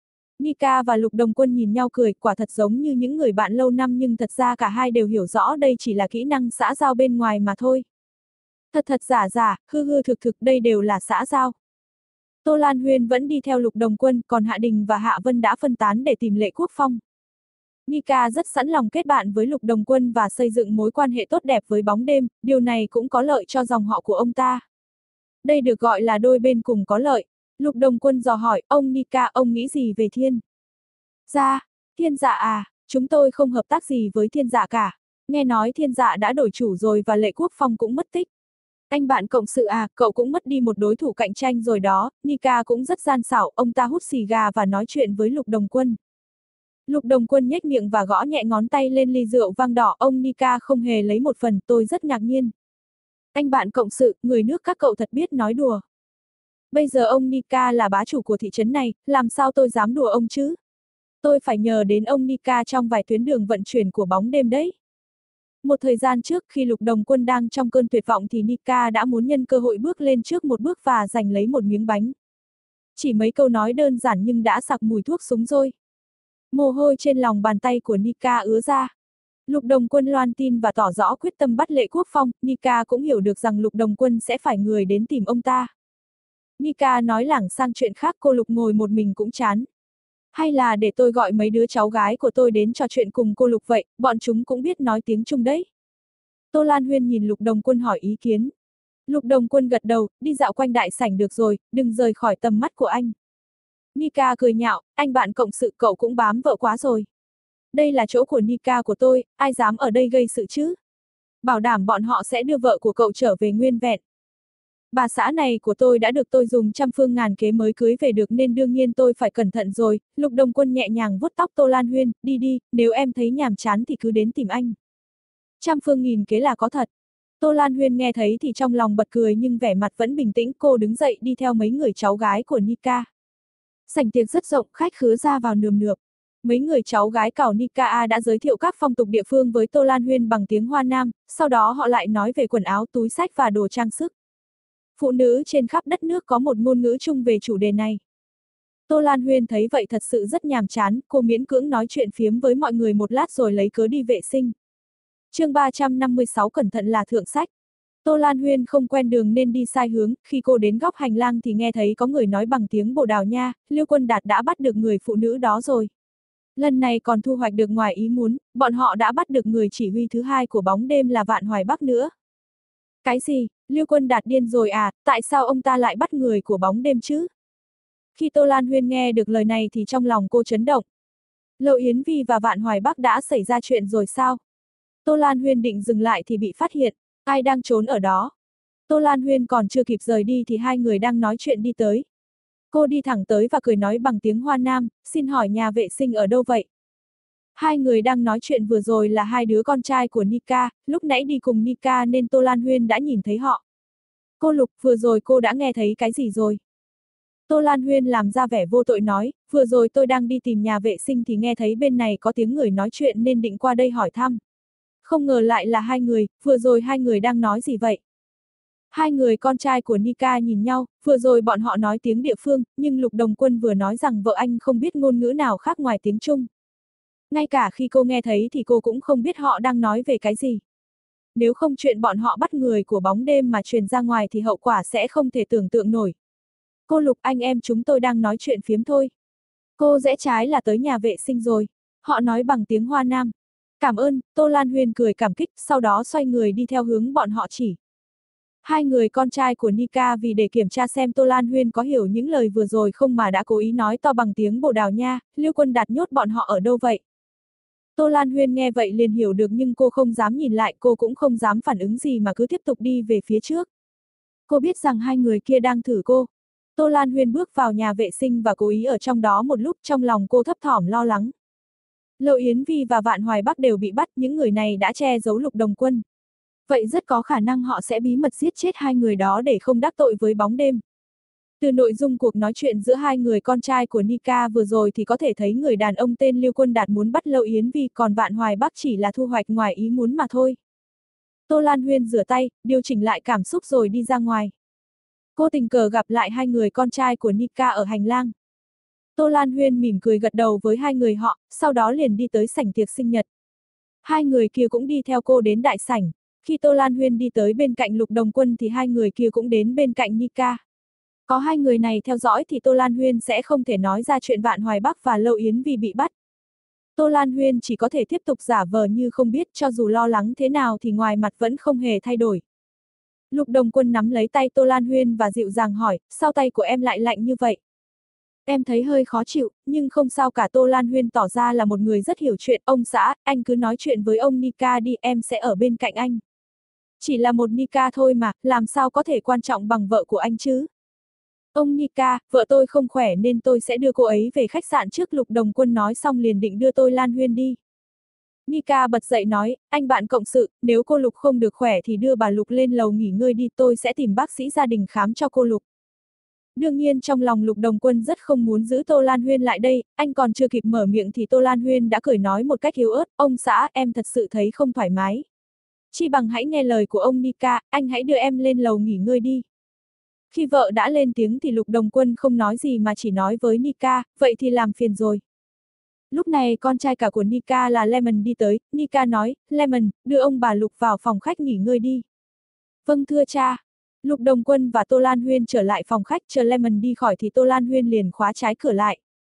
[SPEAKER 1] Nika và Lục Đồng Quân nhìn nhau cười, quả thật giống như những người bạn lâu năm nhưng thật ra cả hai đều hiểu rõ đây chỉ là kỹ năng xã giao bên ngoài mà thôi. Thật thật giả giả, hư hư thực thực đây đều là xã giao. Tô Lan Huyên vẫn đi theo Lục Đồng Quân, còn Hạ Đình và Hạ Vân đã phân tán để tìm Lệ Quốc Phong. Nika rất sẵn lòng kết bạn với Lục Đồng Quân và xây dựng mối quan hệ tốt đẹp với bóng đêm, điều này cũng có lợi cho dòng họ của ông ta. Đây được gọi là đôi bên cùng có lợi. Lục Đồng Quân dò hỏi, ông Nika, ông nghĩ gì về Thiên Dạ? Thiên Dạ à, chúng tôi không hợp tác gì với Thiên Dạ cả. Nghe nói Thiên Dạ đã đổi chủ rồi và Lệ Quốc Phong cũng mất tích. Anh bạn cộng sự à, cậu cũng mất đi một đối thủ cạnh tranh rồi đó. Nika cũng rất gian xảo, ông ta hút xì gà và nói chuyện với Lục Đồng Quân. Lục Đồng Quân nhếch miệng và gõ nhẹ ngón tay lên ly rượu vang đỏ, ông Nika không hề lấy một phần, tôi rất ngạc nhiên. Anh bạn cộng sự, người nước các cậu thật biết nói đùa. Bây giờ ông Nika là bá chủ của thị trấn này, làm sao tôi dám đùa ông chứ? Tôi phải nhờ đến ông Nika trong vài tuyến đường vận chuyển của bóng đêm đấy. Một thời gian trước khi Lục Đồng Quân đang trong cơn tuyệt vọng thì Nika đã muốn nhân cơ hội bước lên trước một bước và giành lấy một miếng bánh. Chỉ mấy câu nói đơn giản nhưng đã sặc mùi thuốc súng rồi. Mồ hôi trên lòng bàn tay của Nika ứa ra. Lục Đồng Quân loan tin và tỏ rõ quyết tâm bắt Lệ Quốc Phong, Nika cũng hiểu được rằng Lục Đồng Quân sẽ phải người đến tìm ông ta. Nika nói lảng sang chuyện khác, cô Lục ngồi một mình cũng chán. Hay là để tôi gọi mấy đứa cháu gái của tôi đến trò chuyện cùng cô Lục vậy, bọn chúng cũng biết nói tiếng Trung đấy. Tô Lan Huyên nhìn Lục Đồng Quân hỏi ý kiến. Lục Đồng Quân gật đầu, đi dạo quanh đại sảnh được rồi, đừng rời khỏi tầm mắt của anh. Nika cười nhạo, anh bạn cộng sự cậu cũng bám vợ quá rồi. Đây là chỗ của Nika của tôi, ai dám ở đây gây sự chứ? Bảo đảm bọn họ sẽ đưa vợ của cậu trở về nguyên vẹn. Bà xã này của tôi đã được tôi dùng trăm phương ngàn kế mới cưới về được nên đương nhiên tôi phải cẩn thận rồi. Lục Đồng Quân nhẹ nhàng vuốt tóc Tô Lan Huyên, đi đi, nếu em thấy nhàm chán thì cứ đến tìm anh. Trăm phương nghìn kế là có thật. Tô Lan Huyên nghe thấy thì trong lòng bật cười nhưng vẻ mặt vẫn bình tĩnh, cô đứng dậy đi theo mấy người cháu gái của Nika. Sảnh tiệc rất rộng, khách khứa ra vào nườm nượp. Mấy người cháu gái cảo Nika đã giới thiệu các phong tục địa phương với Tô Lan Huyên bằng tiếng Hoa Nam, sau đó họ lại nói về quần áo, túi xách và đồ trang sức. Phụ nữ trên khắp đất nước có một ngôn ngữ chung về chủ đề này. Tô Lan Huyên thấy vậy thật sự rất nhàm chán, cô miễn cưỡng nói chuyện phiếm với mọi người một lát rồi lấy cớ đi vệ sinh. Chương ba trăm năm mươi sáu cẩn thận là thượng sách. Tô Lan Huyên không quen đường nên đi sai hướng, khi cô đến góc hành lang thì nghe thấy có người nói bằng tiếng Bồ Đào Nha, Liêu Quân Đạt đã bắt được người phụ nữ đó rồi. Lần này còn thu hoạch được ngoài ý muốn, bọn họ đã bắt được người chỉ huy thứ hai của bóng đêm là Vạn Hoài Bắc nữa. Cái gì, Liêu Quân Đạt điên rồi à, tại sao ông ta lại bắt người của bóng đêm chứ? Khi Tô Lan Huyên nghe được lời này thì trong lòng cô chấn động. Lộ Yến Vi và Vạn Hoài Bắc đã xảy ra chuyện rồi sao? Tô Lan Huyên định dừng lại thì bị phát hiện, ai đang trốn ở đó? Tô Lan Huyên còn chưa kịp rời đi thì hai người đang nói chuyện đi tới. Cô đi thẳng tới và cười nói bằng tiếng Hoa Nam, xin hỏi nhà vệ sinh ở đâu vậy? Hai người đang nói chuyện vừa rồi là hai đứa con trai của Nika, lúc nãy đi cùng Nika nên Tô Lan Huyên đã nhìn thấy họ. Cô Lục, vừa rồi cô đã nghe thấy cái gì rồi? Tô Lan Huyên làm ra vẻ vô tội nói, vừa rồi tôi đang đi tìm nhà vệ sinh thì nghe thấy bên này có tiếng người nói chuyện nên định qua đây hỏi thăm. Không ngờ lại là hai người, vừa rồi hai người đang nói gì vậy? Hai người con trai của Nika nhìn nhau, vừa rồi bọn họ nói tiếng địa phương, nhưng Lục Đồng Quân vừa nói rằng vợ anh không biết ngôn ngữ nào khác ngoài tiếng Trung. Ngay cả khi cô nghe thấy thì cô cũng không biết họ đang nói về cái gì. Nếu không chuyện bọn họ bắt người của bóng đêm mà truyền ra ngoài thì hậu quả sẽ không thể tưởng tượng nổi. Cô Lục, anh em chúng tôi đang nói chuyện phiếm thôi. Cô rẽ trái là tới nhà vệ sinh rồi. Họ nói bằng tiếng Hoa Nam. Cảm ơn, Tô Lan Huyên cười cảm kích, sau đó xoay người đi theo hướng bọn họ chỉ. Hai người con trai của Nika vì để kiểm tra xem Tô Lan Huyên có hiểu những lời vừa rồi không mà đã cố ý nói to bằng tiếng Bồ Đào Nha, Liêu Quân Đạt nhốt bọn họ ở đâu vậy? Tô Lan Huyên nghe vậy liền hiểu được nhưng cô không dám nhìn lại, cô cũng không dám phản ứng gì mà cứ tiếp tục đi về phía trước. Cô biết rằng hai người kia đang thử cô. Tô Lan Huyên bước vào nhà vệ sinh và cố ý ở trong đó một lúc, trong lòng cô thấp thỏm lo lắng. Lộ Yến Vi và Vạn Hoài Bắc đều bị bắt, những người này đã che giấu Lục Đồng Quân. Vậy rất có khả năng họ sẽ bí mật giết chết hai người đó để không đắc tội với bóng đêm. Từ nội dung cuộc nói chuyện giữa hai người con trai của Nika vừa rồi thì có thể thấy người đàn ông tên Liêu Quân Đạt muốn bắt Lộ Yến Vi, còn Vạn Hoài Bắc chỉ là thu hoạch ngoài ý muốn mà thôi. Tô Lan Huyên rửa tay, điều chỉnh lại cảm xúc rồi đi ra ngoài. Cô tình cờ gặp lại hai người con trai của Nika ở hành lang. Tô Lan Huyên mỉm cười gật đầu với hai người họ, sau đó liền đi tới sảnh tiệc sinh nhật. Hai người kia cũng đi theo cô đến đại sảnh. Khi Tô Lan Huyên đi tới bên cạnh Lục Đồng Quân thì hai người kia cũng đến bên cạnh Nika. Có hai người này theo dõi thì Tô Lan Huyên sẽ không thể nói ra chuyện Vạn Hoài Bắc và Lâu Yến Vi bị bắt. Tô Lan Huyên chỉ có thể tiếp tục giả vờ như không biết, cho dù lo lắng thế nào thì ngoài mặt vẫn không hề thay đổi. Lục Đồng Quân nắm lấy tay Tô Lan Huyên và dịu dàng hỏi, sao tay của em lại lạnh như vậy? Em thấy hơi khó chịu, nhưng không sao cả. Tô Lan Huyên tỏ ra là một người rất hiểu chuyện. Ông xã, anh cứ nói chuyện với ông Nika đi, em sẽ ở bên cạnh anh. Chỉ là một Nika thôi mà, làm sao có thể quan trọng bằng vợ của anh chứ? Ông Nika, vợ tôi không khỏe nên tôi sẽ đưa cô ấy về khách sạn trước. Lục Đồng Quân nói xong liền định đưa Tô Lan Huyên đi. Nika bật dậy nói, anh bạn cộng sự, nếu cô Lục không được khỏe thì đưa bà Lục lên lầu nghỉ ngơi đi, tôi sẽ tìm bác sĩ gia đình khám cho cô Lục. Đương nhiên trong lòng Lục Đồng Quân rất không muốn giữ Tô Lan Huyên lại đây, anh còn chưa kịp mở miệng thì Tô Lan Huyên đã cười nói một cách yếu ớt, ông xã, em thật sự thấy không thoải mái. Chi bằng hãy nghe lời của ông Nika, anh hãy đưa em lên lầu nghỉ ngơi đi. Khi vợ đã lên tiếng thì Lục Đồng Quân không nói gì mà chỉ nói với Nika, vậy thì làm phiền rồi. Lúc này con trai cả của Nika là Lemon đi tới, Nika nói, Lemon, đưa ông bà Lục vào phòng khách nghỉ ngơi đi. Vâng thưa cha. Lục Đồng Quân và Tô Lan Huyên trở lại phòng khách, chờ Lemon đi khỏi thì Tô Lan Huyên liền khóa trái cửa lại.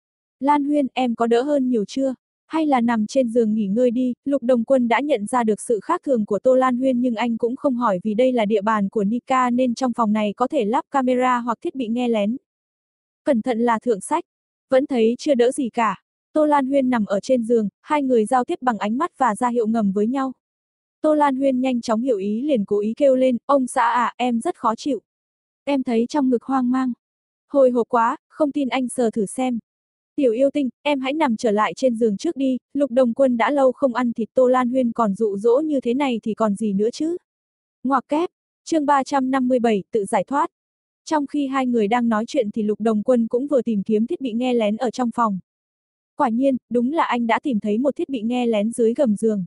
[SPEAKER 1] Lan Huyên, em có đỡ hơn nhiều chưa? Hay là nằm trên giường nghỉ ngơi đi? Lục Đồng Quân đã nhận ra được sự khác thường của Tô Lan Huyên nhưng anh cũng không hỏi vì đây là địa bàn của Nika nên trong phòng này có thể lắp camera hoặc thiết bị nghe lén. Cẩn thận là thượng sách. Vẫn thấy chưa đỡ gì cả. Tô Lan Huyên nằm ở trên giường, hai người giao tiếp bằng ánh mắt và ra hiệu ngầm với nhau. Tô Lan Huyên nhanh chóng hiểu ý liền cố ý kêu lên, ông xã à, em rất khó chịu. Em thấy trong ngực hoang mang. Hồi hộp quá, không tin anh sờ thử xem. Tiểu yêu tinh, em hãy nằm trở lại trên giường trước đi, Lục Đồng Quân đã lâu không ăn thịt, Tô Lan Huyên còn dụ dỗ như thế này thì còn gì nữa chứ. Ngoặc kép, chương ba trăm năm mươi bảy, tự giải thoát. Trong khi hai người đang nói chuyện thì Lục Đồng Quân cũng vừa tìm kiếm thiết bị nghe lén ở trong phòng. Quả nhiên, đúng là anh đã tìm thấy một thiết bị nghe lén dưới gầm giường.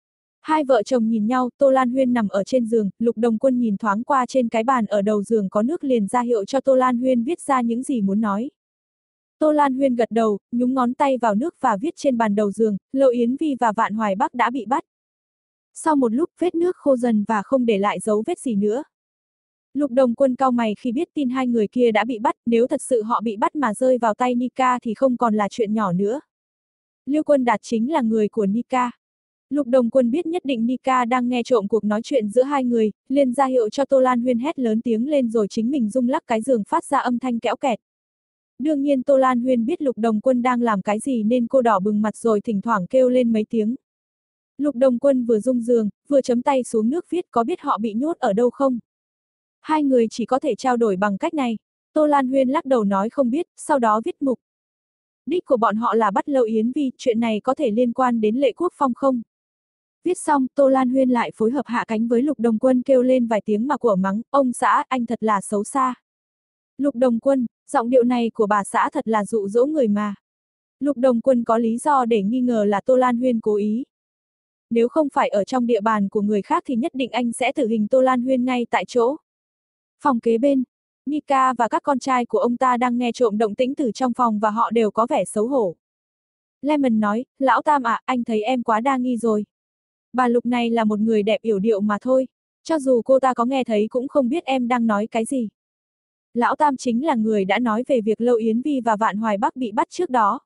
[SPEAKER 1] Hai vợ chồng nhìn nhau, Tô Lan Huyên nằm ở trên giường, Lục Đồng Quân nhìn thoáng qua trên cái bàn ở đầu giường có nước liền ra hiệu cho Tô Lan Huyên viết ra những gì muốn nói. Tô Lan Huyên gật đầu, nhúng ngón tay vào nước và viết trên bàn đầu giường, Lộ Yến Vi và Vạn Hoài Bắc đã bị bắt. Sau một lúc vết nước khô dần và không để lại dấu vết gì nữa. Lục Đồng Quân cau mày khi biết tin hai người kia đã bị bắt, nếu thật sự họ bị bắt mà rơi vào tay Nika thì không còn là chuyện nhỏ nữa. Lưu Quân Đạt chính là người của Nika. Lục Đồng Quân biết nhất định Nika đang nghe trộm cuộc nói chuyện giữa hai người, liền ra hiệu cho Tô Lan Huyên hét lớn tiếng lên rồi chính mình rung lắc cái giường phát ra âm thanh kéo kẹt. Đương nhiên Tô Lan Huyên biết Lục Đồng Quân đang làm cái gì nên cô đỏ bừng mặt rồi thỉnh thoảng kêu lên mấy tiếng. Lục Đồng Quân vừa rung giường, vừa chấm tay xuống nước viết có biết họ bị nhốt ở đâu không? Hai người chỉ có thể trao đổi bằng cách này. Tô Lan Huyên lắc đầu nói không biết, sau đó viết mục. Đích của bọn họ là bắt Lộ Yến Vi, chuyện này có thể liên quan đến Lệ Quốc Phong không? Viết xong, Tô Lan Huyên lại phối hợp hạ cánh với Lục Đồng Quân kêu lên vài tiếng mà của mắng, ông xã, anh thật là xấu xa. Lục Đồng Quân, giọng điệu này của bà xã thật là dụ dỗ người mà. Lục Đồng Quân có lý do để nghi ngờ là Tô Lan Huyên cố ý. Nếu không phải ở trong địa bàn của người khác thì nhất định anh sẽ tử hình Tô Lan Huyên ngay tại chỗ. Phòng kế bên, Nika và các con trai của ông ta đang nghe trộm động tĩnh từ trong phòng và họ đều có vẻ xấu hổ. Lemon nói, lão Tam ạ, à, anh thấy em quá đa nghi rồi. Bà Lục này là một người đẹp yểu điệu mà thôi, cho dù cô ta có nghe thấy cũng không biết em đang nói cái gì. Lão Tam chính là người đã nói về việc Lộ Yến Vi và Vạn Hoài Bắc bị bắt trước đó.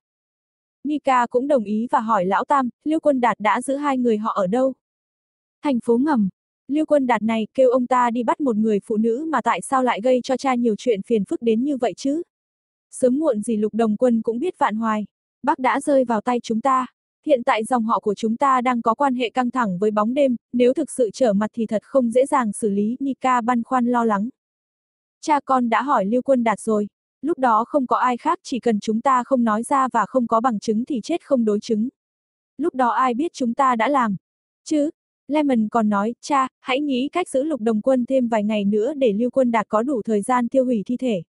[SPEAKER 1] Nika cũng đồng ý và hỏi Lão Tam, Lưu Quân Đạt đã giữ hai người họ ở đâu? Thành phố ngầm. Lưu Quân Đạt này kêu ông ta đi bắt một người phụ nữ mà tại sao lại gây cho cha nhiều chuyện phiền phức đến như vậy chứ? Sớm muộn gì Lục Đồng Quân cũng biết Vạn Hoài Bắc đã rơi vào tay chúng ta. Hiện tại dòng họ của chúng ta đang có quan hệ căng thẳng với bóng đêm, nếu thực sự trở mặt thì thật không dễ dàng xử lý, Nika băn khoăn lo lắng. Cha con đã hỏi Lưu Quân Đạt rồi, lúc đó không có ai khác, chỉ cần chúng ta không nói ra và không có bằng chứng thì chết không đối chứng. Lúc đó ai biết chúng ta đã làm, chứ? Lemon còn nói, cha, hãy nghĩ cách giữ Lục Đồng Quân thêm vài ngày nữa để Lưu Quân Đạt có đủ thời gian tiêu hủy thi thể.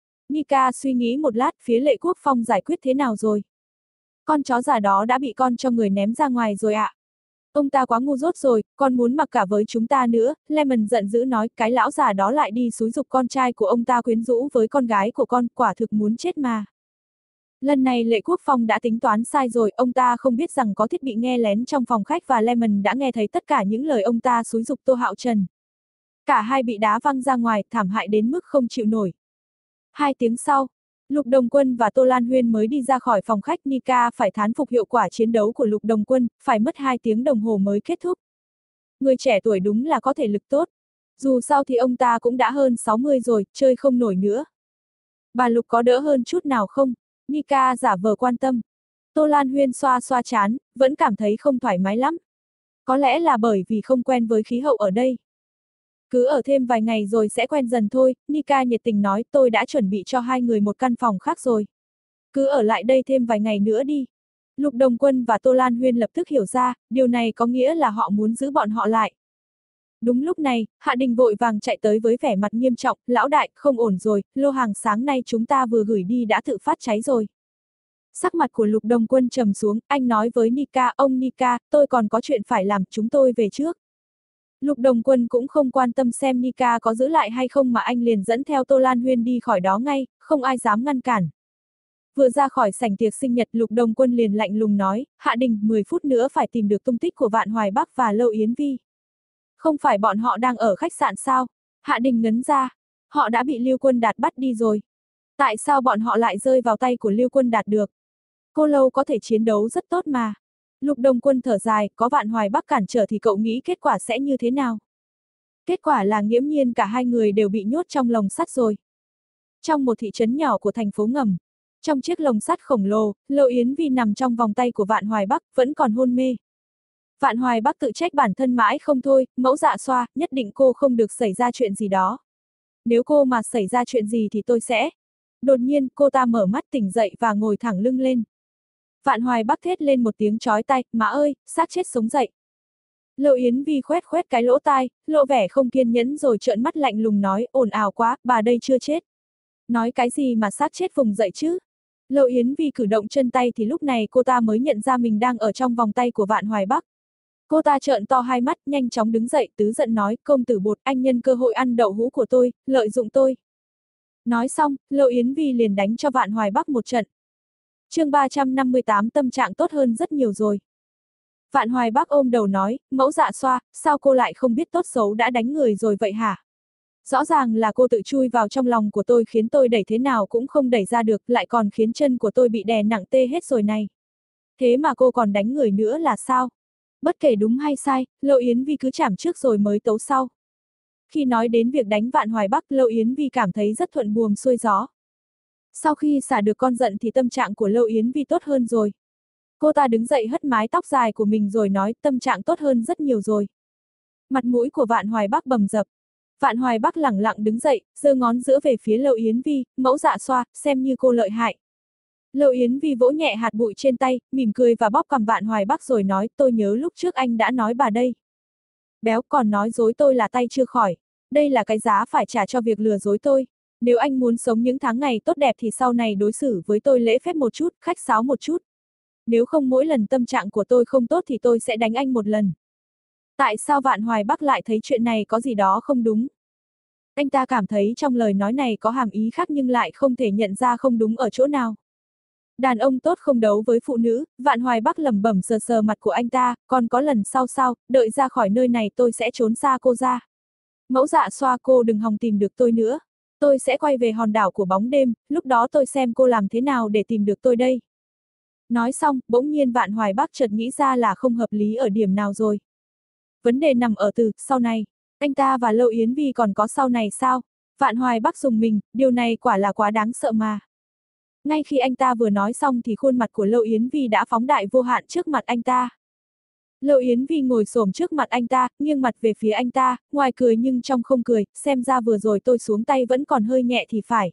[SPEAKER 1] Nika suy nghĩ một lát, phía Lệ Quốc Phong giải quyết thế nào rồi? Con chó già đó đã bị con cho người ném ra ngoài rồi ạ. À. Ông ta quá ngu dốt rồi, con muốn mặc cả với chúng ta nữa, Lemon giận dữ nói, cái lão già đó lại đi xúi giục con trai của ông ta quyến rũ với con gái của con, quả thực muốn chết mà. Lần này Lệ Quốc Phong đã tính toán sai rồi, ông ta không biết rằng có thiết bị nghe lén trong phòng khách và Lemon đã nghe thấy tất cả những lời ông ta xúi giục Tô Hạo Trần. Cả hai bị đá văng ra ngoài, thảm hại đến mức không chịu nổi. Hai tiếng sau, Lục Đồng Quân và Tô Lan Huyên mới đi ra khỏi phòng khách, Nika phải thán phục hiệu quả chiến đấu của Lục Đồng Quân, phải mất hai tiếng đồng hồ mới kết thúc. Người trẻ tuổi đúng là có thể lực tốt. Dù sao thì ông ta cũng đã hơn sáu mươi rồi, chơi không nổi nữa. Bà Lục có đỡ hơn chút nào không? Nika giả vờ quan tâm. Tô Lan Huyên xoa xoa trán, vẫn cảm thấy không thoải mái lắm. Có lẽ là bởi vì không quen với khí hậu ở đây. Cứ ở thêm vài ngày rồi sẽ quen dần thôi, Nika nhiệt tình nói, tôi đã chuẩn bị cho hai người một căn phòng khác rồi. Cứ ở lại đây thêm vài ngày nữa đi. Lục Đồng Quân và Tô Lan Huyên lập tức hiểu ra, điều này có nghĩa là họ muốn giữ bọn họ lại. Đúng lúc này, Hạ Đình vội vàng chạy tới với vẻ mặt nghiêm trọng, lão đại, không ổn rồi, lô hàng sáng nay chúng ta vừa gửi đi đã tự phát cháy rồi. Sắc mặt của Lục Đồng Quân trầm xuống, anh nói với Nika, ông Nika, tôi còn có chuyện phải làm, chúng tôi về trước. Lục Đồng Quân cũng không quan tâm xem Nika có giữ lại hay không mà anh liền dẫn theo Tô Lan Huyên đi khỏi đó ngay, không ai dám ngăn cản. Vừa ra khỏi sảnh tiệc sinh nhật, Lục Đồng Quân liền lạnh lùng nói, Hạ Đình, mười phút nữa phải tìm được tung tích của Vạn Hoài Bắc và Lâu Yến Vi. Không phải bọn họ đang ở khách sạn sao? Hạ Đình ngấn ra, họ đã bị Lưu Quân Đạt bắt đi rồi. Tại sao bọn họ lại rơi vào tay của Lưu Quân Đạt được? Cô Lâu có thể chiến đấu rất tốt mà. Lục Đồng Quân thở dài, có Vạn Hoài Bắc cản trở thì cậu nghĩ kết quả sẽ như thế nào? Kết quả là nghiễm nhiên cả hai người đều bị nhốt trong lồng sắt rồi. Trong một thị trấn nhỏ của thành phố ngầm, trong chiếc lồng sắt khổng lồ, Lâu Yến Vi nằm trong vòng tay của Vạn Hoài Bắc, vẫn còn hôn mê. Vạn Hoài Bắc tự trách bản thân mãi không thôi, mẫu dạ xoa, nhất định cô không được xảy ra chuyện gì đó. Nếu cô mà xảy ra chuyện gì thì tôi sẽ... Đột nhiên, cô ta mở mắt tỉnh dậy và ngồi thẳng lưng lên. Vạn Hoài Bắc thét lên một tiếng chói tai, má ơi, xác chết sống dậy. Lâu Yến Vi khoét khoét cái lỗ tai, lộ vẻ không kiên nhẫn rồi trợn mắt lạnh lùng nói, ồn ào quá, bà đây chưa chết. Nói cái gì mà xác chết vùng dậy chứ? Lâu Yến Vi cử động chân tay thì lúc này cô ta mới nhận ra mình đang ở trong vòng tay của Vạn Hoài Bắc. Cô ta trợn to hai mắt, nhanh chóng đứng dậy, tứ giận nói, công tử Bột, anh nhân cơ hội ăn đậu hũ của tôi, lợi dụng tôi. Nói xong, Lâu Yến Vi liền đánh cho Vạn Hoài Bắc một trận. Chương ba trăm năm mươi tám, tâm trạng tốt hơn rất nhiều rồi. Vạn Hoài Bắc ôm đầu nói, mẫu dạ xoa, sao cô lại không biết tốt xấu đã đánh người rồi vậy hả? Rõ ràng là cô tự chui vào trong lòng của tôi khiến tôi đẩy thế nào cũng không đẩy ra được, lại còn khiến chân của tôi bị đè nặng tê hết rồi này. Thế mà cô còn đánh người nữa là sao? Bất kể đúng hay sai, Lâu Yến Vi cứ chảm trước rồi mới tấu sau. Khi nói đến việc đánh Vạn Hoài Bắc, Lâu Yến Vi cảm thấy rất thuận buồm xuôi gió. Sau khi xả được con giận thì tâm trạng của Lâu Yến Vi tốt hơn rồi. Cô ta đứng dậy hất mái tóc dài của mình rồi nói, tâm trạng tốt hơn rất nhiều rồi. Mặt mũi của Vạn Hoài Bắc bầm dập. Vạn Hoài Bắc lẳng lặng đứng dậy, giơ ngón giữa về phía Lâu Yến Vi, mẫu dạ xoa, xem như cô lợi hại. Lâu Yến Vi vỗ nhẹ hạt bụi trên tay, mỉm cười và bóp cằm Vạn Hoài Bắc rồi nói, tôi nhớ lúc trước anh đã nói bà đây. Béo còn nói dối tôi là tay chưa khỏi. Đây là cái giá phải trả cho việc lừa dối tôi. Nếu anh muốn sống những tháng ngày tốt đẹp thì sau này đối xử với tôi lễ phép một chút, khách sáo một chút. Nếu không mỗi lần tâm trạng của tôi không tốt thì tôi sẽ đánh anh một lần. Tại sao Vạn Hoài Bắc lại thấy chuyện này có gì đó không đúng? Anh ta cảm thấy trong lời nói này có hàm ý khác nhưng lại không thể nhận ra không đúng ở chỗ nào. Đàn ông tốt không đấu với phụ nữ, Vạn Hoài Bắc lẩm bẩm sờ sờ mặt của anh ta, còn có lần sau sao, đợi ra khỏi nơi này tôi sẽ trốn xa cô ra. Mẫu dạ xoa, cô đừng hòng tìm được tôi nữa. Tôi sẽ quay về hòn đảo của bóng đêm, lúc đó tôi xem cô làm thế nào để tìm được tôi đây. Nói xong, bỗng nhiên Vạn Hoài Bắc chợt nghĩ ra là không hợp lý ở điểm nào rồi. Vấn đề nằm ở từ, sau này. Anh ta và Lâu Yến Vi còn có sau này sao? Vạn Hoài Bắc dùng mình, điều này quả là quá đáng sợ mà. Ngay khi anh ta vừa nói xong thì khuôn mặt của Lâu Yến Vi đã phóng đại vô hạn trước mặt anh ta. Lâu Yến Vi ngồi xổm trước mặt anh ta, nghiêng mặt về phía anh ta, ngoài cười nhưng trong không cười, xem ra vừa rồi tôi xuống tay vẫn còn hơi nhẹ thì phải.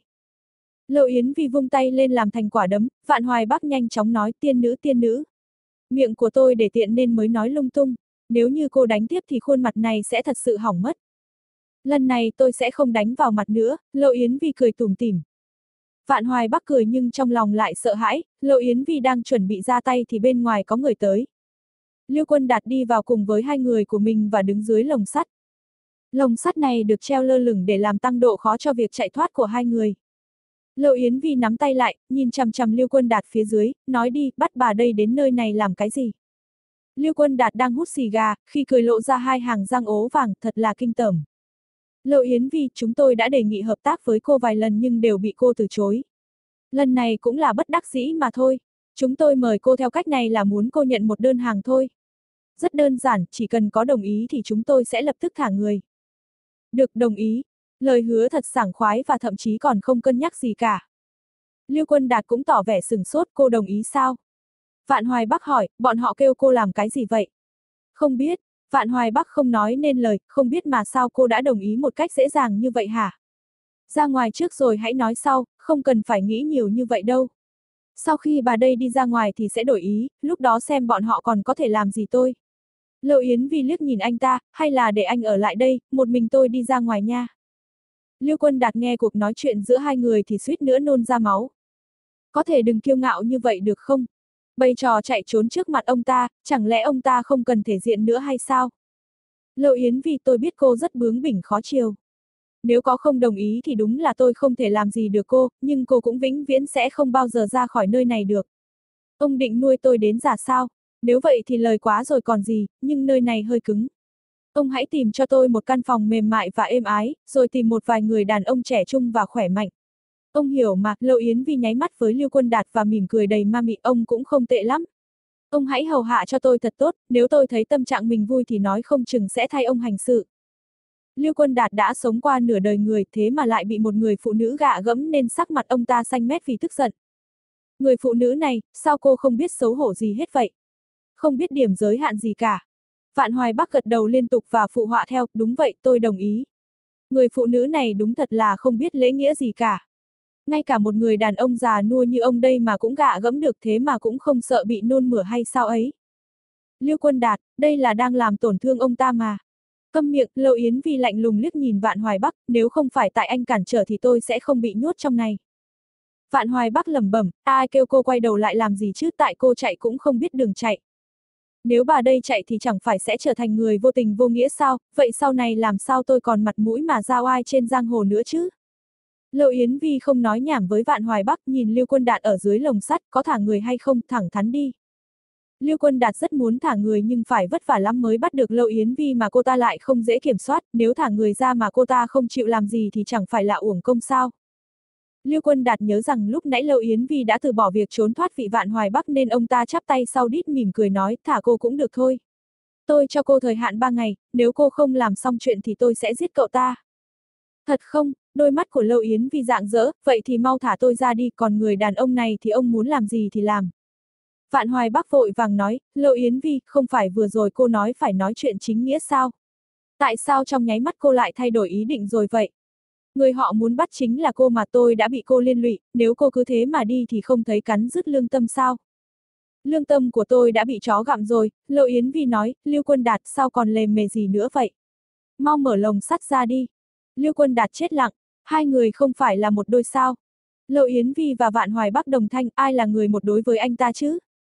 [SPEAKER 1] Lâu Yến Vi vung tay lên làm thành quả đấm, Vạn Hoài Bắc nhanh chóng nói, tiên nữ tiên nữ. Miệng của tôi để tiện nên mới nói lung tung, nếu như cô đánh tiếp thì khuôn mặt này sẽ thật sự hỏng mất. Lần này tôi sẽ không đánh vào mặt nữa, Lâu Yến Vi cười tủm tỉm. Vạn Hoài Bắc cười nhưng trong lòng lại sợ hãi, Lâu Yến Vi đang chuẩn bị ra tay thì bên ngoài có người tới. Lưu Quân Đạt đi vào cùng với hai người của mình và đứng dưới lồng sắt. Lồng sắt này được treo lơ lửng để làm tăng độ khó cho việc chạy thoát của hai người. Lâu Yến Vi nắm tay lại, nhìn chằm chằm Lưu Quân Đạt phía dưới, nói đi, bắt bà đây đến nơi này làm cái gì? Lưu Quân Đạt đang hút xì gà, khi cười lộ ra hai hàng răng ố vàng, thật là kinh tởm. Lâu Yến Vi, chúng tôi đã đề nghị hợp tác với cô vài lần nhưng đều bị cô từ chối. Lần này cũng là bất đắc dĩ mà thôi. Chúng tôi mời cô theo cách này là muốn cô nhận một đơn hàng thôi. Rất đơn giản, chỉ cần có đồng ý thì chúng tôi sẽ lập tức thả người. Được, đồng ý. Lời hứa thật sảng khoái và thậm chí còn không cân nhắc gì cả. Lưu Quân Đạt cũng tỏ vẻ sửng sốt, cô đồng ý sao? Vạn Hoài Bắc hỏi, bọn họ kêu cô làm cái gì vậy? Không biết, Vạn Hoài Bắc không nói nên lời, không biết mà sao cô đã đồng ý một cách dễ dàng như vậy hả? Ra ngoài trước rồi hãy nói sau, không cần phải nghĩ nhiều như vậy đâu. Sau khi bà đây đi ra ngoài thì sẽ đổi ý, lúc đó xem bọn họ còn có thể làm gì tôi. Lộ Yến Vi liếc nhìn anh ta, hay là để anh ở lại đây, một mình tôi đi ra ngoài nha. Lưu Quân Đạt nghe cuộc nói chuyện giữa hai người thì suýt nữa nôn ra máu. Có thể đừng kiêu ngạo như vậy được không? Bày trò chạy trốn trước mặt ông ta, chẳng lẽ ông ta không cần thể diện nữa hay sao? Lộ Yến Vi, tôi biết cô rất bướng bỉnh khó chiều. Nếu có không đồng ý thì đúng là tôi không thể làm gì được cô, nhưng cô cũng vĩnh viễn sẽ không bao giờ ra khỏi nơi này được. Ông định nuôi tôi đến già sao? Nếu vậy thì lời quá rồi còn gì, nhưng nơi này hơi cứng. Ông hãy tìm cho tôi một căn phòng mềm mại và êm ái, rồi tìm một vài người đàn ông trẻ trung và khỏe mạnh. Ông hiểu mà, Lộ Yến Vi nháy mắt với Lưu Quân Đạt và mỉm cười đầy ma mị, ông cũng không tệ lắm. Ông hãy hầu hạ cho tôi thật tốt, nếu tôi thấy tâm trạng mình vui thì nói không chừng sẽ thay ông hành sự. Lưu Quân Đạt đã sống qua nửa đời người, thế mà lại bị một người phụ nữ gạ gẫm nên sắc mặt ông ta xanh mét vì tức giận. Người phụ nữ này, sao cô không biết xấu hổ gì hết vậy? Không biết điểm giới hạn gì cả. Vạn Hoài Bắc gật đầu liên tục và phụ họa theo, đúng vậy, tôi đồng ý. Người phụ nữ này đúng thật là không biết lễ nghĩa gì cả. Ngay cả một người đàn ông già nua như ông đây mà cũng gạ gẫm được, thế mà cũng không sợ bị nôn mửa hay sao ấy. Lưu Quân Đạt, đây là đang làm tổn thương ông ta mà. Câm miệng, Lộ Yến Vi lạnh lùng liếc nhìn Vạn Hoài Bắc, nếu không phải tại anh cản trở thì tôi sẽ không bị nhốt trong này. Vạn Hoài Bắc lẩm bẩm, ai kêu cô quay đầu lại làm gì chứ, tại cô chạy cũng không biết đường chạy. Nếu bà đây chạy thì chẳng phải sẽ trở thành người vô tình vô nghĩa sao, vậy sau này làm sao tôi còn mặt mũi mà giao ai trên giang hồ nữa chứ? Lộ Yến Vi không nói nhảm với Vạn Hoài Bắc, nhìn Lưu Quân Đạt ở dưới lồng sắt, có thả người hay không, thẳng thắn đi. Lưu Quân Đạt rất muốn thả người nhưng phải vất vả lắm mới bắt được Lộ Yến Vi mà cô ta lại không dễ kiểm soát, nếu thả người ra mà cô ta không chịu làm gì thì chẳng phải là uổng công sao. Lưu Quân Đạt nhớ rằng lúc nãy Lộ Yến Vi đã từ bỏ việc trốn thoát vị Vạn Hoài Bắc nên ông ta chắp tay sau đít mỉm cười nói, thả cô cũng được thôi. Tôi cho cô thời hạn ba ngày, nếu cô không làm xong chuyện thì tôi sẽ giết cậu ta. Thật không? Đôi mắt của Lộ Yến Vi rạng rỡ, vậy thì mau thả tôi ra đi, còn người đàn ông này thì ông muốn làm gì thì làm. Vạn Hoài Bắc vội vàng nói, Lộ Yến Vi, không phải vừa rồi cô nói phải nói chuyện chính nghĩa sao? Tại sao trong nháy mắt cô lại thay đổi ý định rồi vậy? Người họ muốn bắt chính là cô mà tôi đã bị cô liên lụy, nếu cô cứ thế mà đi thì không thấy cắn rứt lương tâm sao? Lương tâm của tôi đã bị chó gặm rồi, Lộ Yến Vi nói, Lưu Quân Đạt sao còn lề mề gì nữa vậy? Mau mở lồng sắt ra đi. Lưu Quân Đạt chết lặng, hai người không phải là một đôi sao? Lộ Yến Vi và Vạn Hoài Bắc đồng thanh, ai là người một đối với anh ta chứ?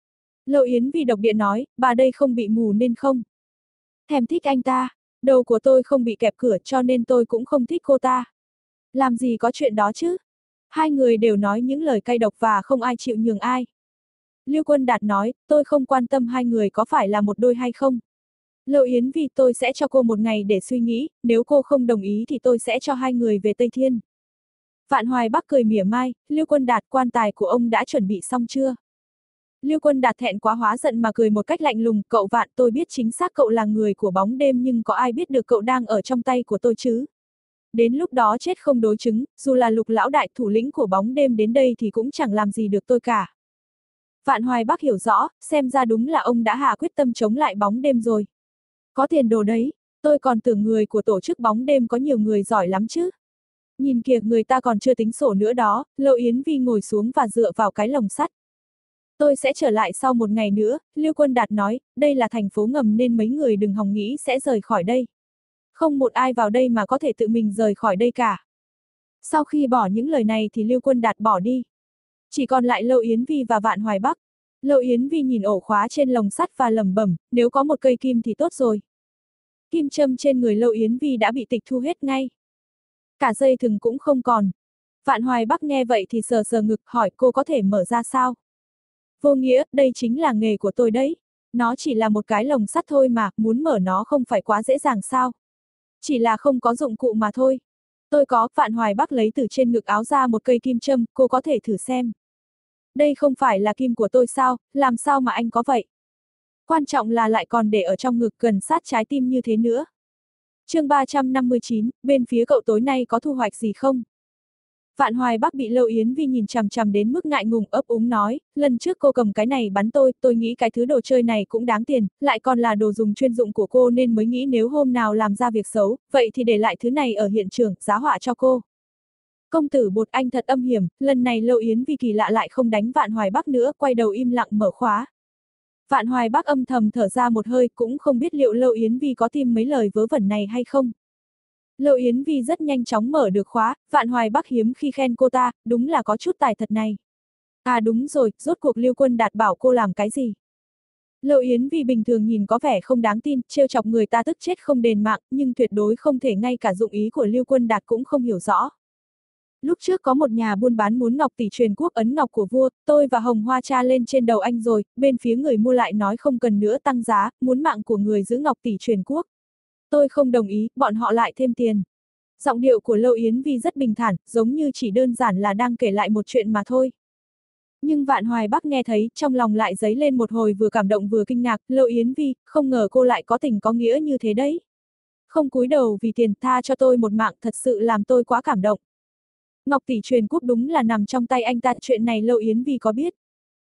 [SPEAKER 1] Lộ Yến Vi độc địa nói, bà đây không bị mù nên không thèm thích anh ta, đầu của tôi không bị kẹp cửa cho nên tôi cũng không thích cô ta. Làm gì có chuyện đó chứ? Hai người đều nói những lời cay độc và không ai chịu nhường ai. Lưu Quân Đạt nói, tôi không quan tâm hai người có phải là một đôi hay không. Lộ Yến Vi, tôi sẽ cho cô một ngày để suy nghĩ, nếu cô không đồng ý thì tôi sẽ cho hai người về Tây Thiên. Vạn Hoài Bắc cười mỉa mai, Lưu Quân Đạt, quan tài của ông đã chuẩn bị xong chưa? Lưu Quân Đạt thẹn quá hóa giận mà cười một cách lạnh lùng, cậu Vạn, tôi biết chính xác cậu là người của bóng đêm nhưng có ai biết được cậu đang ở trong tay của tôi chứ? Đến lúc đó chết không đối chứng, dù là Lục lão đại thủ lĩnh của bóng đêm đến đây thì cũng chẳng làm gì được tôi cả. Vạn Hoài Bắc hiểu rõ, xem ra đúng là ông đã hạ quyết tâm chống lại bóng đêm rồi. Có tiền đồ đấy, tôi còn tưởng người của tổ chức bóng đêm có nhiều người giỏi lắm chứ. Nhìn kìa, người ta còn chưa tính sổ nữa đó. Lộ Yến Vi ngồi xuống và dựa vào cái lồng sắt. Tôi sẽ trở lại sau một ngày nữa, Lưu Quân Đạt nói, đây là thành phố ngầm nên mấy người đừng hòng nghĩ sẽ rời khỏi đây. Không một ai vào đây mà có thể tự mình rời khỏi đây cả. Sau khi bỏ những lời này thì Lưu Quân Đạt bỏ đi. Chỉ còn lại Lộ Yến Vi và Vạn Hoài Bắc. Lộ Yến Vi nhìn ổ khóa trên lồng sắt và lẩm bẩm, nếu có một cây kim thì tốt rồi. Kim châm trên người Lộ Yến Vi đã bị tịch thu hết ngay. Cả dây thừng cũng không còn. Vạn Hoài Bắc nghe vậy thì sờ sờ ngực, hỏi cô có thể mở ra sao? Vô nghĩa, đây chính là nghề của tôi đấy. Nó chỉ là một cái lồng sắt thôi mà, muốn mở nó không phải quá dễ dàng sao? Chỉ là không có dụng cụ mà thôi. Tôi có, Vạn Hoài Bắc lấy từ trên ngực áo ra một cây kim châm, cô có thể thử xem. Đây không phải là kim của tôi sao, làm sao mà anh có vậy? Quan trọng là lại còn để ở trong ngực gần sát trái tim như thế nữa. chương ba trăm năm mươi chín, bên phía cậu tối nay có thu hoạch gì không? Vạn Hoài Bắc bị Lâu Yến Vi nhìn chằm chằm đến mức ngại ngùng ấp úng nói, lần trước cô cầm cái này bắn tôi, tôi nghĩ cái thứ đồ chơi này cũng đáng tiền, lại còn là đồ dùng chuyên dụng của cô nên mới nghĩ nếu hôm nào làm ra việc xấu, vậy thì để lại thứ này ở hiện trường, giá họa cho cô. Công tử Bột anh thật âm hiểm, lần này Lâu Yến Vi kỳ lạ lại không đánh Vạn Hoài Bắc nữa, quay đầu im lặng mở khóa. Vạn Hoài Bắc âm thầm thở ra một hơi, cũng không biết liệu Lâu Yến Vi có tìm mấy lời vớ vẩn này hay không. Lâu Yến Vi rất nhanh chóng mở được khóa, Vạn Hoài Bắc hiếm khi khen cô ta, đúng là có chút tài thật này. À đúng rồi, rốt cuộc Lưu Quân Đạt bảo cô làm cái gì? Lâu Yến Vi bình thường nhìn có vẻ không đáng tin, trêu chọc người ta tức chết không đền mạng, nhưng tuyệt đối không thể ngay cả dụng ý của Lưu Quân Đạt cũng không hiểu rõ. Lúc trước có một nhà buôn bán muốn ngọc tỷ truyền quốc ấn ngọc của vua, tôi và Hồng Hoa tra lên trên đầu anh rồi, bên phía người mua lại nói không cần nữa tăng giá, muốn mạng của người giữ ngọc tỷ truyền quốc. Tôi không đồng ý, bọn họ lại thêm tiền. Giọng điệu của Lâu Yến Vi rất bình thản, giống như chỉ đơn giản là đang kể lại một chuyện mà thôi. Nhưng Vạn Hoài Bắc nghe thấy, trong lòng lại dấy lên một hồi vừa cảm động vừa kinh ngạc, Lâu Yến Vi, không ngờ cô lại có tình có nghĩa như thế đấy. Không cúi đầu vì tiền, tha cho tôi một mạng, thật sự làm tôi quá cảm động. Ngọc tỷ truyền quốc đúng là nằm trong tay anh ta, chuyện này Lâu Yến Vi có biết.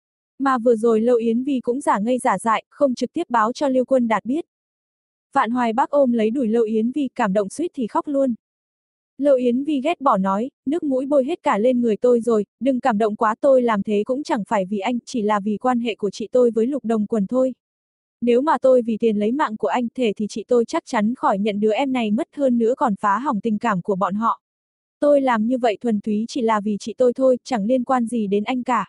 [SPEAKER 1] Mà vừa rồi Lâu Yến Vi cũng giả ngây giả dại, không trực tiếp báo cho Lưu Quân Đạt biết. Vạn Hoài Bắc ôm lấy đùi Lâu Yến Vi, cảm động suýt thì khóc luôn. Lâu Yến Vi ghét bỏ nói, nước mũi bôi hết cả lên người tôi rồi, đừng cảm động quá, tôi làm thế cũng chẳng phải vì anh, chỉ là vì quan hệ của chị tôi với Lục Đồng Quần thôi. Nếu mà tôi vì tiền lấy mạng của anh thể thì chị tôi chắc chắn khỏi nhận đứa em này mất, hơn nữa còn phá hỏng tình cảm của bọn họ. Tôi làm như vậy thuần túy chỉ là vì chị tôi thôi, chẳng liên quan gì đến anh cả.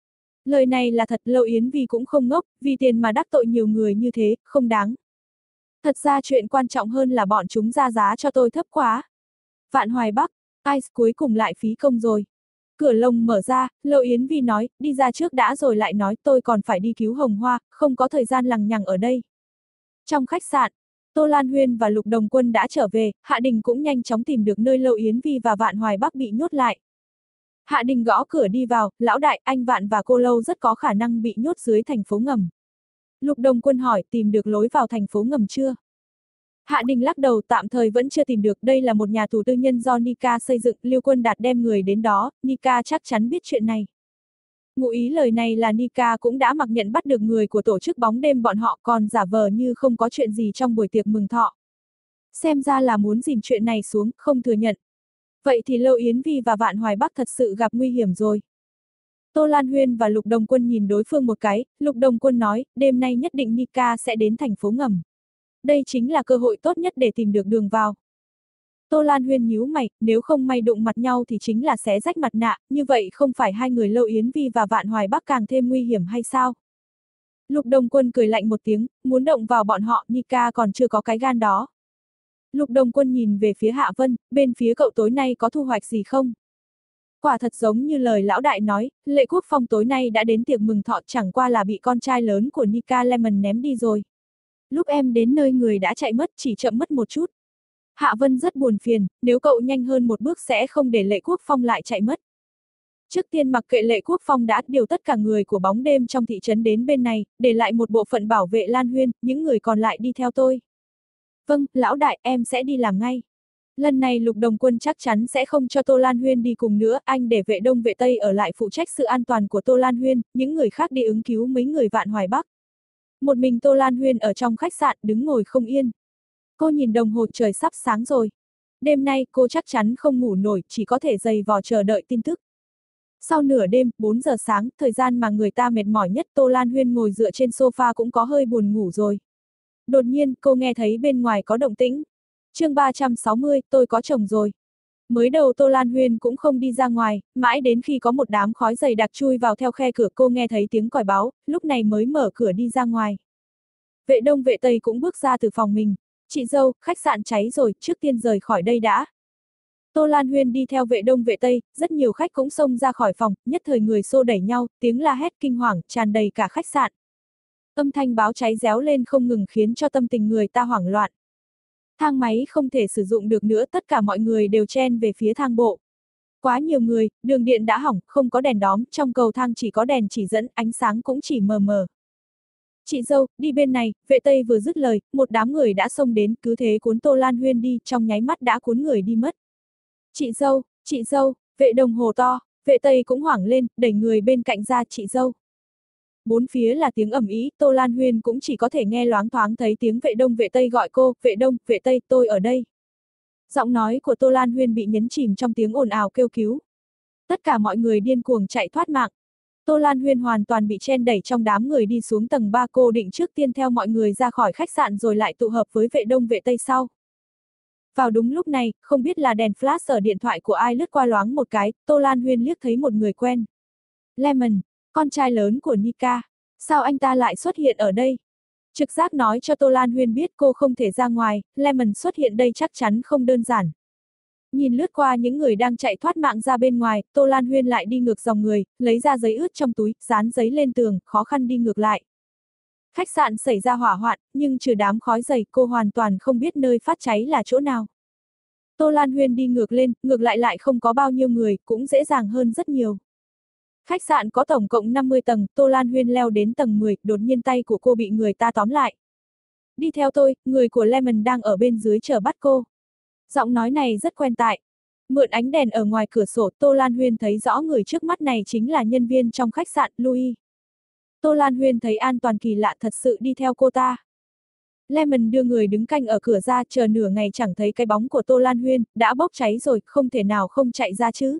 [SPEAKER 1] Lời này là thật, Lâu Yến Vi cũng không ngốc, vì tiền mà đắc tội nhiều người như thế, không đáng. Thật ra chuyện quan trọng hơn là bọn chúng ra giá cho tôi thấp quá. Vạn Hoài Bắc, ai cuối cùng lại phí công rồi. Cửa lồng mở ra, Lâu Yến Vi nói, đi ra trước đã rồi lại nói tôi còn phải đi cứu Hồng Hoa, không có thời gian lằng nhằng ở đây. Trong khách sạn, Tô Lan Huyên và Lục Đồng Quân đã trở về, Hạ Đình cũng nhanh chóng tìm được nơi Lâu Yến Vi và Vạn Hoài Bắc bị nhốt lại. Hạ Đình gõ cửa đi vào, lão đại, anh Vạn và cô Lâu rất có khả năng bị nhốt dưới thành phố ngầm. Lục Đồng Quân hỏi, tìm được lối vào thành phố ngầm chưa? Hạ Đình lắc đầu, tạm thời vẫn chưa tìm được, đây là một nhà tù tư nhân do Nika xây dựng, Lưu Quân Đạt đem người đến đó, Nika chắc chắn biết chuyện này. Ngụ ý lời này là Nika cũng đã mặc nhận bắt được người của tổ chức bóng đêm bọn họ, còn giả vờ như không có chuyện gì trong buổi tiệc mừng thọ. Xem ra là muốn dìm chuyện này xuống, không thừa nhận. Vậy thì Lâu Yến Vi và Vạn Hoài Bắc thật sự gặp nguy hiểm rồi. Tô Lan Huyên và Lục Đồng Quân nhìn đối phương một cái, Lục Đồng Quân nói, đêm nay nhất định Nika sẽ đến thành phố ngầm. Đây chính là cơ hội tốt nhất để tìm được đường vào. Tô Lan Huyên nhíu mày, nếu không may đụng mặt nhau thì chính là xé rách mặt nạ, như vậy không phải hai người Lâu Yến Vi và Vạn Hoài Bắc càng thêm nguy hiểm hay sao? Lục Đồng Quân cười lạnh một tiếng, muốn động vào bọn họ, Nika còn chưa có cái gan đó. Lục Đồng Quân nhìn về phía Hạ Vân, bên phía cậu tối nay có thu hoạch gì không? Quả thật giống như lời lão đại nói, Lệ Quốc Phong tối nay đã đến tiệc mừng thọ, chẳng qua là bị con trai lớn của Nika Lemon ném đi rồi. Lúc em đến nơi người đã chạy mất, chỉ chậm mất một chút. Hạ Vân rất buồn phiền, nếu cậu nhanh hơn một bước sẽ không để Lệ Quốc Phong lại chạy mất. Trước tiên mặc kệ Lệ Quốc Phong đã điều tất cả người của bóng đêm trong thị trấn đến bên này, để lại một bộ phận bảo vệ Lan Huyên, những người còn lại đi theo tôi. Vâng, lão đại, em sẽ đi làm ngay. Lần này Lục Đồng Quân chắc chắn sẽ không cho Tô Lan Huyên đi cùng nữa, anh để vệ Đông vệ Tây ở lại phụ trách sự an toàn của Tô Lan Huyên, những người khác đi ứng cứu mấy người Vạn Hoài Bắc. Một mình Tô Lan Huyên ở trong khách sạn đứng ngồi không yên. Cô nhìn đồng hồ, trời sắp sáng rồi. Đêm nay cô chắc chắn không ngủ nổi, chỉ có thể giày vò chờ đợi tin tức. Sau nửa đêm, bốn giờ sáng, thời gian mà người ta mệt mỏi nhất, Tô Lan Huyên ngồi dựa trên sofa cũng có hơi buồn ngủ rồi. Đột nhiên, cô nghe thấy bên ngoài có động tĩnh. chương ba trăm sáu mươi, tôi có chồng rồi. Mới đầu Tô Lan Huyên cũng không đi ra ngoài, mãi đến khi có một đám khói dày đặc chui vào theo khe cửa, cô nghe thấy tiếng còi báo, lúc này mới mở cửa đi ra ngoài. Vệ Đông vệ Tây cũng bước ra từ phòng mình. Chị dâu, khách sạn cháy rồi, trước tiên rời khỏi đây đã. Tô Lan Huyên đi theo vệ Đông vệ Tây, rất nhiều khách cũng xông ra khỏi phòng, nhất thời người xô đẩy nhau, tiếng la hét kinh hoàng, tràn đầy cả khách sạn. Âm thanh báo cháy réo lên không ngừng khiến cho tâm tình người ta hoảng loạn. Thang máy không thể sử dụng được nữa, tất cả mọi người đều chen về phía thang bộ. Quá nhiều người, đường điện đã hỏng, không có đèn đóm, trong cầu thang chỉ có đèn chỉ dẫn, ánh sáng cũng chỉ mờ mờ. Chị dâu, đi bên này, vệ Tây vừa dứt lời, một đám người đã xông đến, cứ thế cuốn Tô Lan Huyên đi, trong nháy mắt đã cuốn người đi mất. Chị dâu, chị dâu, vệ Đông hồ to, vệ Tây cũng hoảng lên, đẩy người bên cạnh ra, chị dâu. Bốn phía là tiếng ầm ĩ, Tô Lan Huyên cũng chỉ có thể nghe loáng thoáng thấy tiếng vệ Đông vệ Tây gọi cô, vệ Đông, vệ Tây, tôi ở đây. Giọng nói của Tô Lan Huyên bị nhấn chìm trong tiếng ồn ào kêu cứu. Tất cả mọi người điên cuồng chạy thoát mạng. Tô Lan Huyên hoàn toàn bị chen đẩy trong đám người đi xuống tầng ba, cô định trước tiên theo mọi người ra khỏi khách sạn rồi lại tụ hợp với vệ Đông vệ Tây sau. Vào đúng lúc này, không biết là đèn flash ở điện thoại của ai lướt qua loáng một cái, Tô Lan Huyên liếc thấy một người quen. Lemon, con trai lớn của Nika. Sao anh ta lại xuất hiện ở đây? Trực giác nói cho Tô Lan Huyên biết cô không thể ra ngoài, Lemon xuất hiện đây chắc chắn không đơn giản. Nhìn lướt qua những người đang chạy thoát mạng ra bên ngoài, Tô Lan Huyên lại đi ngược dòng người, lấy ra giấy ướt trong túi, dán giấy lên tường, khó khăn đi ngược lại. Khách sạn xảy ra hỏa hoạn, nhưng trừ đám khói dày, cô hoàn toàn không biết nơi phát cháy là chỗ nào. Tô Lan Huyên đi ngược lên, ngược lại lại không có bao nhiêu người, cũng dễ dàng hơn rất nhiều. Khách sạn có tổng cộng năm mươi tầng, Tô Lan Huyên leo đến tầng mười, đột nhiên tay của cô bị người ta tóm lại. Đi theo tôi, người của Lemon đang ở bên dưới chờ bắt cô. Giọng nói này rất quen tai. Mượn ánh đèn ở ngoài cửa sổ, Tô Lan Huyên thấy rõ người trước mắt này chính là nhân viên trong khách sạn, Louis. Tô Lan Huyên thấy an toàn kỳ lạ thật sự đi theo cô ta. Lemon đưa người đứng canh ở cửa ra, chờ nửa ngày chẳng thấy cái bóng của Tô Lan Huyên, đã bốc cháy rồi, không thể nào không chạy ra chứ.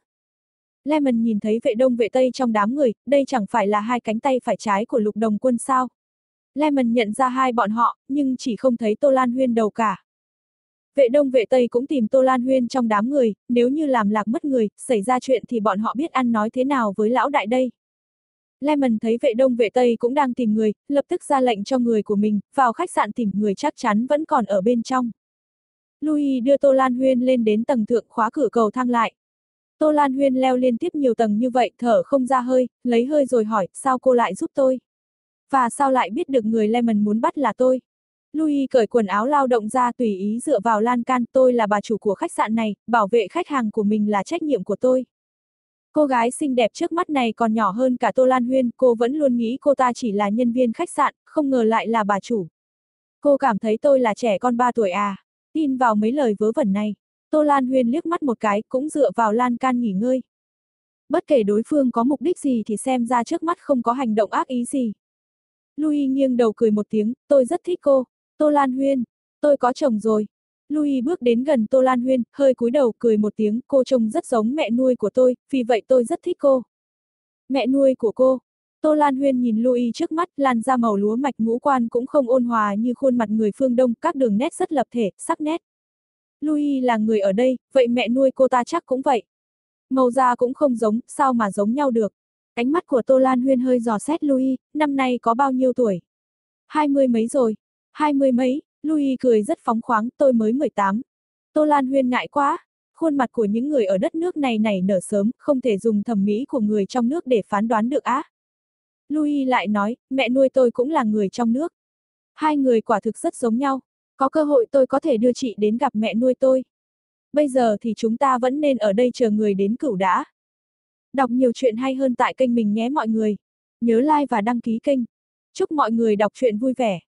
[SPEAKER 1] Lemon nhìn thấy vệ Đông vệ Tây trong đám người, đây chẳng phải là hai cánh tay phải trái của Lục Đồng Quân sao? Lemon nhận ra hai bọn họ, nhưng chỉ không thấy Tô Lan Huyên đâu cả. Vệ Đông vệ Tây cũng tìm Tô Lan Huyên trong đám người, nếu như làm lạc mất người, xảy ra chuyện thì bọn họ biết ăn nói thế nào với lão đại đây. Lemon thấy vệ Đông vệ Tây cũng đang tìm người, lập tức ra lệnh cho người của mình, vào khách sạn tìm người chắc chắn vẫn còn ở bên trong. Louis đưa Tô Lan Huyên lên đến tầng thượng, khóa cửa cầu thang lại. Tô Lan Huyên leo liên tiếp nhiều tầng như vậy, thở không ra hơi, lấy hơi rồi hỏi, sao cô lại giúp tôi? Và sao lại biết được người Lemon muốn bắt là tôi? Louis cởi quần áo lao động ra tùy ý dựa vào lan can, tôi là bà chủ của khách sạn này, bảo vệ khách hàng của mình là trách nhiệm của tôi. Cô gái xinh đẹp trước mắt này còn nhỏ hơn cả Tô Lan Huyên, cô vẫn luôn nghĩ cô ta chỉ là nhân viên khách sạn, không ngờ lại là bà chủ. Cô cảm thấy tôi là trẻ con ba tuổi à? Tin vào mấy lời vớ vẩn này. Tô Lan Huyên liếc mắt một cái, cũng dựa vào lan can nghỉ ngơi. Bất kể đối phương có mục đích gì thì xem ra trước mắt không có hành động ác ý gì. Louis nghiêng đầu cười một tiếng, tôi rất thích cô. Tô Lan Huyên, tôi có chồng rồi. Louis bước đến gần Tô Lan Huyên, hơi cúi đầu cười một tiếng, cô trông rất giống mẹ nuôi của tôi, vì vậy tôi rất thích cô. Mẹ nuôi của cô. Tô Lan Huyên nhìn Louis trước mắt, làn da màu lúa mạch, ngũ quan cũng không ôn hòa như khuôn mặt người phương Đông, các đường nét rất lập thể, sắc nét. Louis là người ở đây, vậy mẹ nuôi cô ta chắc cũng vậy. Màu da cũng không giống, sao mà giống nhau được. Ánh mắt của Tô Lan Huyên hơi dò xét Louis, năm nay có bao nhiêu tuổi? Hai mươi mấy rồi. Hai mươi mấy, Louis cười rất phóng khoáng, tôi mới mười tám. Tô Lan Huyên ngại quá. Khuôn mặt của những người ở đất nước này nảy nở sớm, không thể dùng thẩm mỹ của người trong nước để phán đoán được á. Louis lại nói, mẹ nuôi tôi cũng là người trong nước. Hai người quả thực rất giống nhau. Có cơ hội tôi có thể đưa chị đến gặp mẹ nuôi tôi. Bây giờ thì chúng ta vẫn nên ở đây chờ người đến cửu đã. Đọc nhiều chuyện hay hơn tại kênh mình nhé mọi người. Nhớ like và đăng ký kênh. Chúc mọi người đọc truyện vui vẻ.